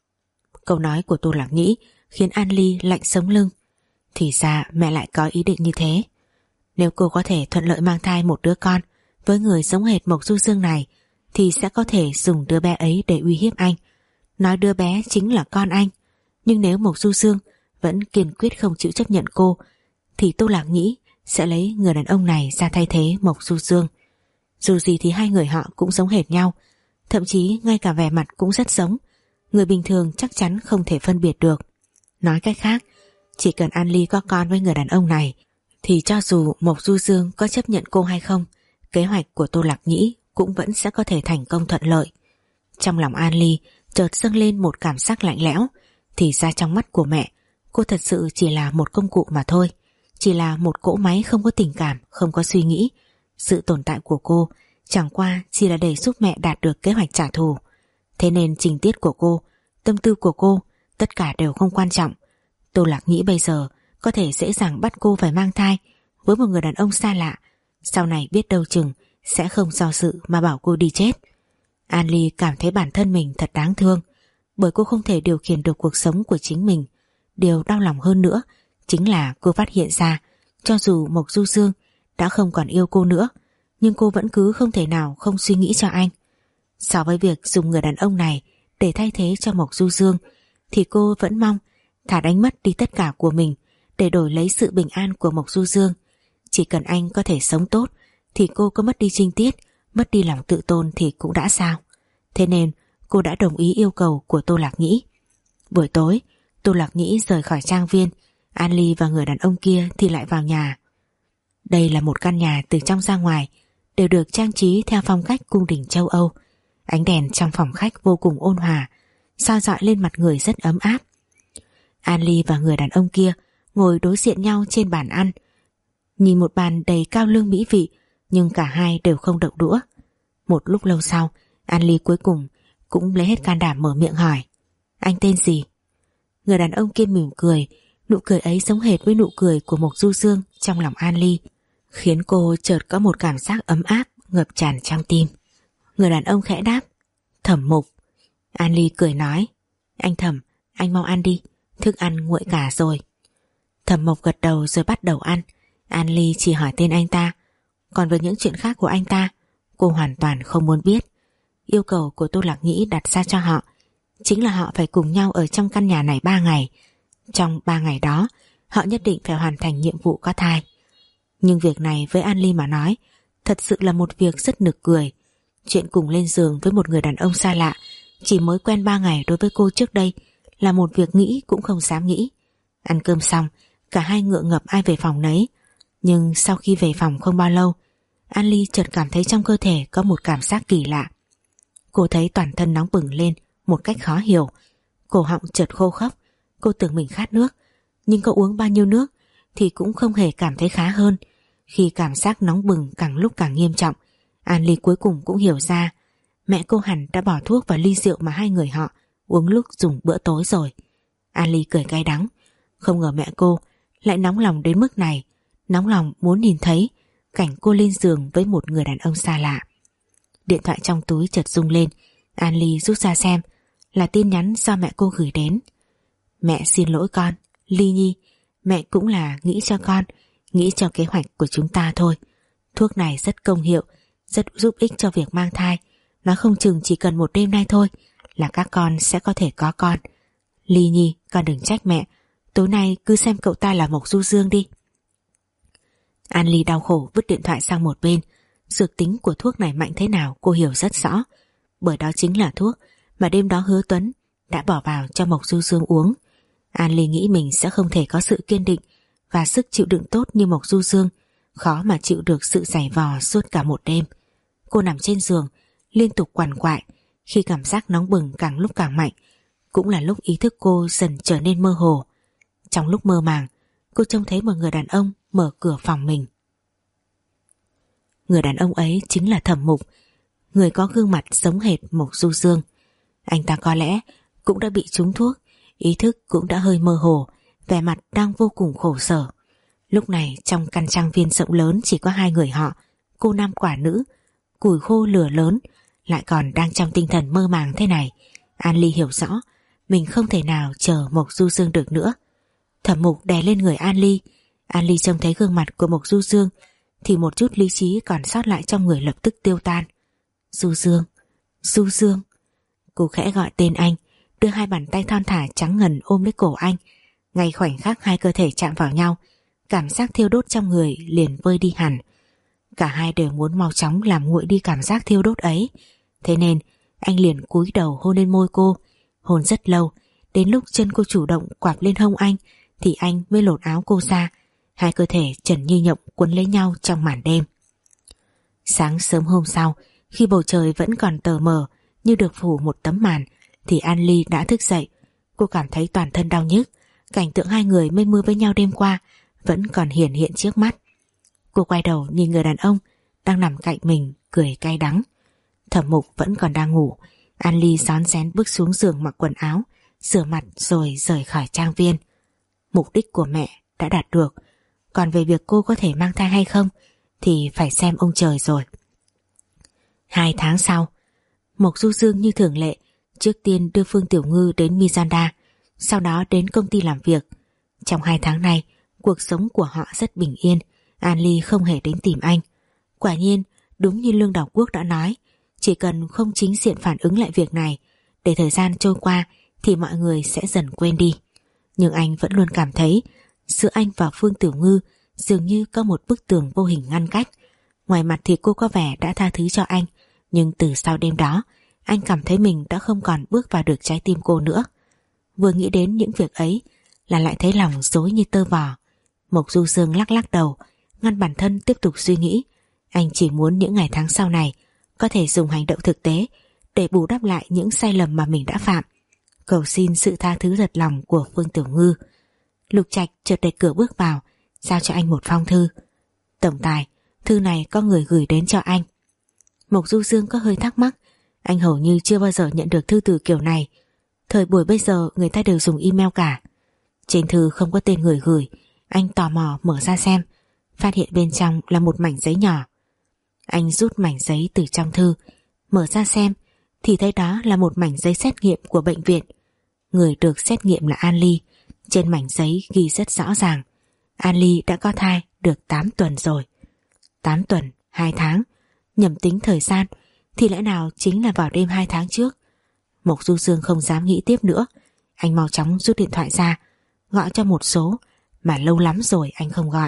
Câu nói của Tô Lạc Nhĩ khiến An Ly lạnh sống lưng. Thì ra mẹ lại có ý định như thế. Nếu cô có thể thuận lợi mang thai một đứa con với người giống hệt Mộc Du Dương này, thì sẽ có thể dùng đứa bé ấy để uy hiếp anh, nói đứa bé chính là con anh. Nhưng nếu Mộc Du Dương vẫn kiên quyết không chịu chấp nhận cô, thì Tô Lạc Nhĩ sẽ lấy người đàn ông này ra thay thế Mộc Du Dương. Dù gì thì hai người họ cũng giống hệt nhau, thậm chí ngay cả vẻ mặt cũng rất giống, người bình thường chắc chắn không thể phân biệt được. Nói cách khác, chỉ cần An Ly có con với người đàn ông này, thì cho dù Mộc Du Dương có chấp nhận cô hay không, kế hoạch của Tô Lạc Nhĩ cũng vẫn sẽ có thể thành công thuận lợi. Trong lòng An Ly chợt dâng lên một cảm giác lạnh lẽo. Thì ra trong mắt của mẹ, cô thật sự chỉ là một công cụ mà thôi, chỉ là một cỗ máy không có tình cảm, không có suy nghĩ. Sự tồn tại của cô chẳng qua chỉ là để giúp mẹ đạt được kế hoạch trả thù. Thế nên情tiết của cô, tâm tư của cô, tất cả đều không quan trọng. Tô Lạc Nhĩ bây giờ có thể dễ dàng bắt cô phải mang thai với một người đàn ông xa lạ, sau này biết đâu chừng sẽ không do dự mà bảo cô đi chết. An Ly cảm thấy bản thân mình thật đáng thương, bởi cô không thể điều khiển được cuộc sống của chính mình. Điều đau lòng hơn nữa chính là cô phát hiện ra, cho dù Mộc Du Dương đã không còn yêu cô nữa, nhưng cô vẫn cứ không thể nào không suy nghĩ cho anh. So với việc dùng người đàn ông này để thay thế cho Mộc Du Dương, thì cô vẫn mong thà đánh mất đi tất cả của mình để đổi lấy sự bình an của Mộc Du Dương. Chỉ cần anh có thể sống tốt, thì cô có mất đi trinh tiết, mất đi lòng tự tôn thì cũng đã sao. Thế nên cô đã đồng ý yêu cầu của Tô Lạc Nhĩ. Buổi tối, Tô Lạc Nhĩ rời khỏi trang viên, An Ly và người đàn ông kia thì lại vào nhà. Đây là một căn nhà từ trong ra ngoài đều được trang trí theo phong cách cung đình châu Âu. Ánh đèn trong phòng khách vô cùng ôn hòa, soi rọi lên mặt người rất ấm áp. An Ly và người đàn ông kia ngồi đối diện nhau trên bàn ăn, nhìn một bàn đầy cao lương mỹ vị, nhưng cả hai đều không động đũa. Một lúc lâu sau, An Ly cuối cùng cũng lấy hết can đảm mở miệng hỏi: Anh tên gì? Người đàn ông kia mỉm cười, nụ cười ấy giống hệt với nụ cười của Mộc Du Dương trong lòng An Ly, khiến cô chợt có một cảm giác ấm áp ngập tràn trong tim. Người đàn ông khẽ đáp: Thẩm Mục. An Ly cười nói: Anh Thẩm, anh mau ăn đi, thức ăn nguội cả rồi. Thẩm Mộc gật đầu rồi bắt đầu ăn. An Ly chỉ hỏi tên anh ta, còn với những chuyện khác của anh ta cô hoàn toàn không muốn biết. Yêu cầu của Tô Lạc Nhĩ đặt ra cho họ chính là họ phải cùng nhau ở trong căn nhà này ba ngày. Trong ba ngày đó họ nhất định phải hoàn thành nhiệm vụ có thai. Nhưng việc này với An Ly mà nói thật sự là một việc rất nực cười. Chuyện cùng lên giường với một người đàn ông xa lạ chỉ mới quen ba ngày đối với cô trước đây là một việc nghĩ cũng không dám nghĩ. Ăn cơm xong, cả hai ngượng ngập ai về phòng nấy. Nhưng sau khi về phòng không bao lâu, An Ly chợt cảm thấy trong cơ thể có một cảm giác kỳ lạ. Cô thấy toàn thân nóng bừng lên một cách khó hiểu, cổ họng chợt khô khốc. Cô tưởng mình khát nước, nhưng có uống bao nhiêu nước thì cũng không hề cảm thấy khá hơn. Khi cảm giác nóng bừng càng lúc càng nghiêm trọng, An Ly cuối cùng cũng hiểu ra mẹ cô hẳn đã bỏ thuốc vào ly rượu mà hai người họ uống lúc dùng bữa tối rồi. An Ly cười cay đắng, không ngờ mẹ cô lại nóng lòng đến mức này, nóng lòng muốn nhìn thấy cảnh cô lên giường với một người đàn ông xa lạ. Điện thoại trong túi chợt rung lên. An Ly rút ra xem là tin nhắn do mẹ cô gửi đến. Mẹ xin lỗi con, Ly Nhi, mẹ cũng là nghĩ cho con, nghĩ cho kế hoạch của chúng ta thôi. Thuốc này rất công hiệu, rất giúp ích cho việc mang thai. Nó không chừng chỉ cần một đêm nay thôi là các con sẽ có thể có con. Ly Nhi, con đừng trách mẹ, tối nay cứ xem cậu ta là Mộc Du Dương đi. An Ly đau khổ vứt điện thoại sang một bên. Dược tính của thuốc này mạnh thế nào cô hiểu rất rõ, bởi đó chính là thuốc mà đêm đó Hứa Tuấn đã bỏ vào cho Mộc Du Dương uống. An Ly nghĩ mình sẽ không thể có sự kiên định và sức chịu đựng tốt như Mộc Du Dương, khó mà chịu được sự giày vò suốt cả một đêm. Cô nằm trên giường liên tục quằn quại. Khi cảm giác nóng bừng càng lúc càng mạnh cũng là lúc ý thức cô dần trở nên mơ hồ. Trong lúc mơ màng, cô trông thấy một người đàn ông mở cửa phòng mình. Người đàn ông ấy chính là Thẩm Mục, người có gương mặt giống hệt Mộc Du Dương. Anh ta có lẽ cũng đã bị trúng thuốc, ý thức cũng đã hơi mơ hồ, vẻ mặt đang vô cùng khổ sở. Lúc này trong căn trang viên rộng lớn chỉ có hai người họ, cô nam quả nữ, củi khô lửa lớn, lại còn đang trong tinh thần mơ màng thế này. An Ly hiểu rõ mình không thể nào chờ Mộc Du Dương được nữa. Thẩm Mục đè lên người An Ly. An Ly trông thấy gương mặt của Mộc Du Dương thì một chút lý trí còn sót lại trong người lập tức tiêu tan. Du Dương, Du Dương. Cô khẽ gọi tên anh, đưa hai bàn tay thon thả trắng ngần ôm lấy cổ anh. Ngay khoảnh khắc hai cơ thể chạm vào nhau, cảm giác thiêu đốt trong người liền vơi đi hẳn. Cả hai đều muốn mau chóng làm nguội đi cảm giác thiêu đốt ấy, thế nên anh liền cúi đầu hôn lên môi cô, hôn rất lâu. Đến lúc chân cô chủ động quạp lên hông anh thì anh mới lột áo cô ra. Hai cơ thể trần như nhộng quấn lấy nhau trong màn đêm. Sáng sớm hôm sau, khi bầu trời vẫn còn tờ mờ như được phủ một tấm màn, thì An Ly đã thức dậy. Cô cảm thấy toàn thân đau nhức. Cảnh tượng hai người mây mưa với nhau đêm qua vẫn còn hiển hiện trước mắt. Cô quay đầu nhìn người đàn ông đang nằm cạnh mình, cười cay đắng. Thẩm Mục vẫn còn đang ngủ. An Ly rón rén bước xuống giường mặc quần áo, rửa mặt rồi rời khỏi trang viên. Mục đích của mẹ đã đạt được, còn về việc cô có thể mang thai hay không thì phải xem ông trời rồi. Hai tháng sau, Mộc Du Dương như thường lệ trước tiên đưa Phương Tiểu Ngư đến Mizanda, sau đó đến công ty làm việc. Trong hai tháng này, cuộc sống của họ rất bình yên. An Ly không hề đến tìm anh. Quả nhiên, đúng như Lương Đảo Quốc đã nói, chỉ cần không chính diện phản ứng lại việc này, để thời gian trôi qua thì mọi người sẽ dần quên đi. Nhưng anh vẫn luôn cảm thấy giữa anh và Phương Tiểu Ngư dường như có một bức tường vô hình ngăn cách. Ngoài mặt thì cô có vẻ đã tha thứ cho anh, nhưng từ sau đêm đó Anh cảm thấy mình đã không còn bước vào được trái tim cô nữa. Vừa nghĩ đến những việc ấy là lại thấy lòng rối như tơ vò. Mộc Du Dương lắc lắc đầu, ngăn bản thân tiếp tục suy nghĩ. Anh chỉ muốn những ngày tháng sau này có thể dùng hành động thực tế để bù đắp lại những sai lầm mà mình đã phạm, cầu xin sự tha thứ thật lòng của Phương Tiểu Ngư. Lục Trạch chợt đẩy cửa bước vào, giao cho anh một phong thư. Tổng tài, thư này có người gửi đến cho anh. Mộc Du Dương có hơi thắc mắc, anh hầu như chưa bao giờ nhận được thư từ kiểu này. Thời buổi bây giờ người ta đều dùng email cả. Trên thư không có tên người gửi. Anh tò mò mở ra xem, phát hiện bên trong là một mảnh giấy nhỏ. Anh rút mảnh giấy từ trong thư, mở ra xem thì thấy đó là một mảnh giấy xét nghiệm của bệnh viện. Người được xét nghiệm là An Ly. Trên mảnh giấy ghi rất rõ ràng, An Ly đã có thai được tám tuần rồi. tám tuần, hai tháng, nhầm tính thời gian thì lẽ nào chính là vào đêm hai tháng trước. Mộc Du Dương không dám nghĩ tiếp nữa. Anh mau chóng rút điện thoại ra, gọi cho một số mà lâu lắm rồi anh không gọi.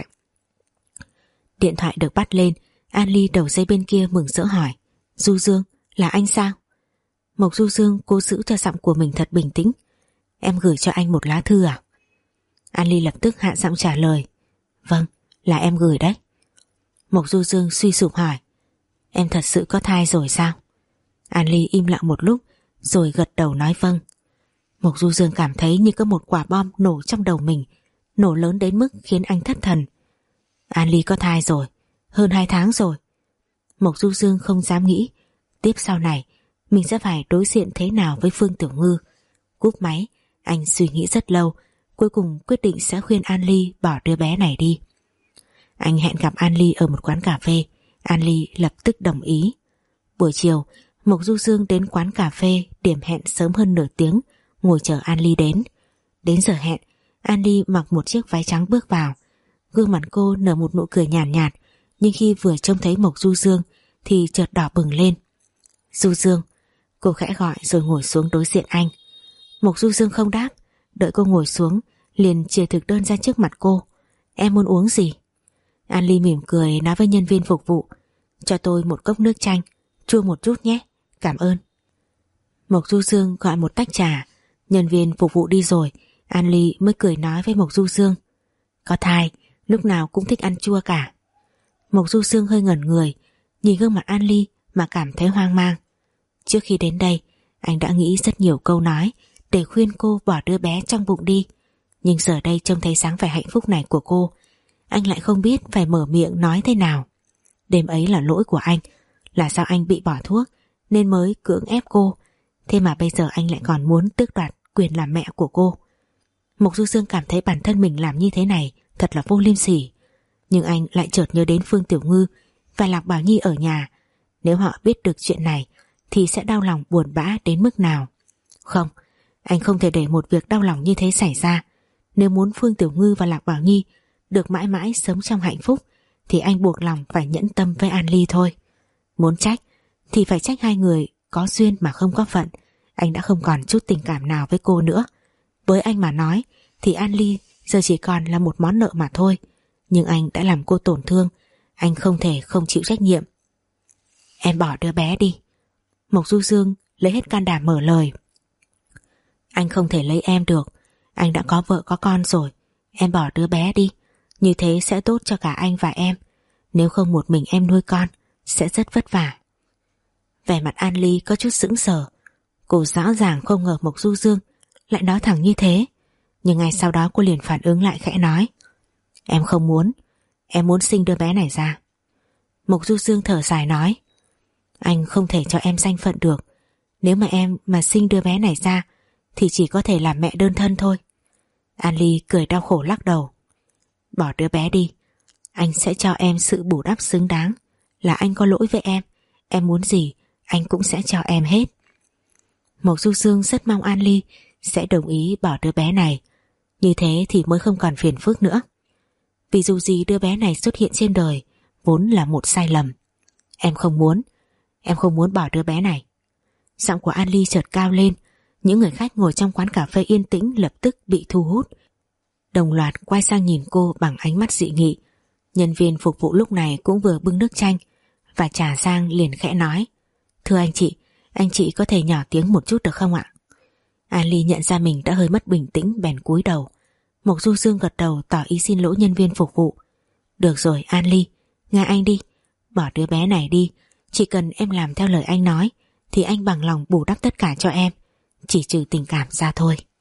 Điện thoại được bắt lên, An Ly đầu dây bên kia mừng rỡ hỏi, Du Dương, là anh sao? Mộc Du Dương cố giữ cho giọng của mình thật bình tĩnh. Em gửi cho anh một lá thư à? An Ly lập tức hạ giọng trả lời, vâng, là em gửi đấy. Mộc Du Dương suy sụp hỏi, em thật sự có thai rồi sao? An Ly im lặng một lúc rồi gật đầu nói vâng. Mộc Du Dương cảm thấy như có một quả bom nổ trong đầu mình, nổ lớn đến mức khiến anh thất thần. An Ly có thai rồi, hơn hai tháng rồi. Mộc Du Dương không dám nghĩ tiếp sau này mình sẽ phải đối diện thế nào với Phương Tiểu Ngư. Cúp máy, anh suy nghĩ rất lâu, cuối cùng quyết định sẽ khuyên An Ly bỏ đứa bé này đi. Anh hẹn gặp An Ly ở một quán cà phê. An Ly lập tức đồng ý. Buổi chiều, Mộc Du Dương đến quán cà phê điểm hẹn sớm hơn nửa tiếng, ngồi chờ An Ly đến. Đến giờ hẹn, An Ly mặc một chiếc váy trắng bước vào. Gương mặt cô nở một nụ cười nhàn nhạt, nhạt, nhưng khi vừa trông thấy Mộc Du Dương thì chợt đỏ bừng lên. Du Dương, cô khẽ gọi rồi ngồi xuống đối diện anh. Mộc Du Dương không đáp, đợi cô ngồi xuống liền chia thực đơn ra trước mặt cô. Em muốn uống gì? An Ly mỉm cười nói với nhân viên phục vụ, cho tôi một cốc nước chanh, chua một chút nhé, cảm ơn. Mộc Du Dương gọi một tách trà. Nhân viên phục vụ đi rồi, An Ly mới cười nói với Mộc Du Dương, có thai, lúc nào cũng thích ăn chua cả. Mộc Du Dương hơi ngẩn người, nhìn gương mặt An Ly mà cảm thấy hoang mang. Trước khi đến đây, anh đã nghĩ rất nhiều câu nói để khuyên cô bỏ đứa bé trong bụng đi. Nhưng giờ đây trông thấy dáng vẻ hạnh phúc này của cô, anh lại không biết phải mở miệng nói thế nào. Đêm ấy là lỗi của anh, là sao anh bị bỏ thuốc nên mới cưỡng ép cô. Thế mà bây giờ anh lại còn muốn tước đoạt quyền làm mẹ của cô. Mộc Du Dương cảm thấy bản thân mình làm như thế này thật là vô liêm sỉ. Nhưng anh lại chợt nhớ đến Phương Tiểu Ngư và Lạc Bảo Nhi ở nhà. Nếu họ biết được chuyện này thì sẽ đau lòng buồn bã đến mức nào. Không, anh không thể để một việc đau lòng như thế xảy ra. Nếu muốn Phương Tiểu Ngư và Lạc Bảo Nhi được mãi mãi sống trong hạnh phúc thì anh buộc lòng phải nhẫn tâm với An Ly thôi. Muốn trách thì phải trách hai người có duyên mà không có phận. Anh đã không còn chút tình cảm nào với cô nữa. Với anh mà nói thì An Ly giờ chỉ còn là một món nợ mà thôi. Nhưng anh đã làm cô tổn thương, anh không thể không chịu trách nhiệm. Em bỏ đứa bé đi. Mộc Du Dương lấy hết can đảm mở lời. Anh không thể lấy em được, anh đã có vợ có con rồi. Em bỏ đứa bé đi, như thế sẽ tốt cho cả anh và em. Nếu không một mình em nuôi con sẽ rất vất vả. Vẻ mặt An Ly có chút sững sờ. Cô rõ ràng không ngờ Mộc Du Dương lại nói thẳng như thế. Nhưng ngay sau đó cô liền phản ứng lại khẽ nói, em không muốn, em muốn sinh đứa bé này ra. Mộc Du Dương thở dài nói, anh không thể cho em danh phận được. Nếu mà em mà sinh đứa bé này ra thì chỉ có thể làm mẹ đơn thân thôi. An Ly cười đau khổ lắc đầu. Bỏ đứa bé đi, anh sẽ cho em sự bù đắp xứng đáng. Là anh có lỗi với em, em muốn gì anh cũng sẽ cho em hết. Mộc Du Dương rất mong An Ly sẽ đồng ý bỏ đứa bé này. Như thế thì mới không còn phiền phức nữa. Vì dù gì đứa bé này xuất hiện trên đời vốn là một sai lầm. Em không muốn, em không muốn bỏ đứa bé này. Giọng của An Ly chợt cao lên. Những người khách ngồi trong quán cà phê yên tĩnh lập tức bị thu hút, đồng loạt quay sang nhìn cô bằng ánh mắt dị nghị. Nhân viên phục vụ lúc này cũng vừa bưng nước chanh và trà sang liền khẽ nói, thưa anh chị, Anh chị có thể nhỏ tiếng một chút được không ạ? An Ly nhận ra mình đã hơi mất bình tĩnh bèn cúi đầu. Mộc Du Dương gật đầu tỏ ý xin lỗi nhân viên phục vụ. Được rồi An Ly, nghe anh đi, bỏ đứa bé này đi, chỉ cần em làm theo lời anh nói thì anh bằng lòng bù đắp tất cả cho em, chỉ trừ tình cảm ra thôi.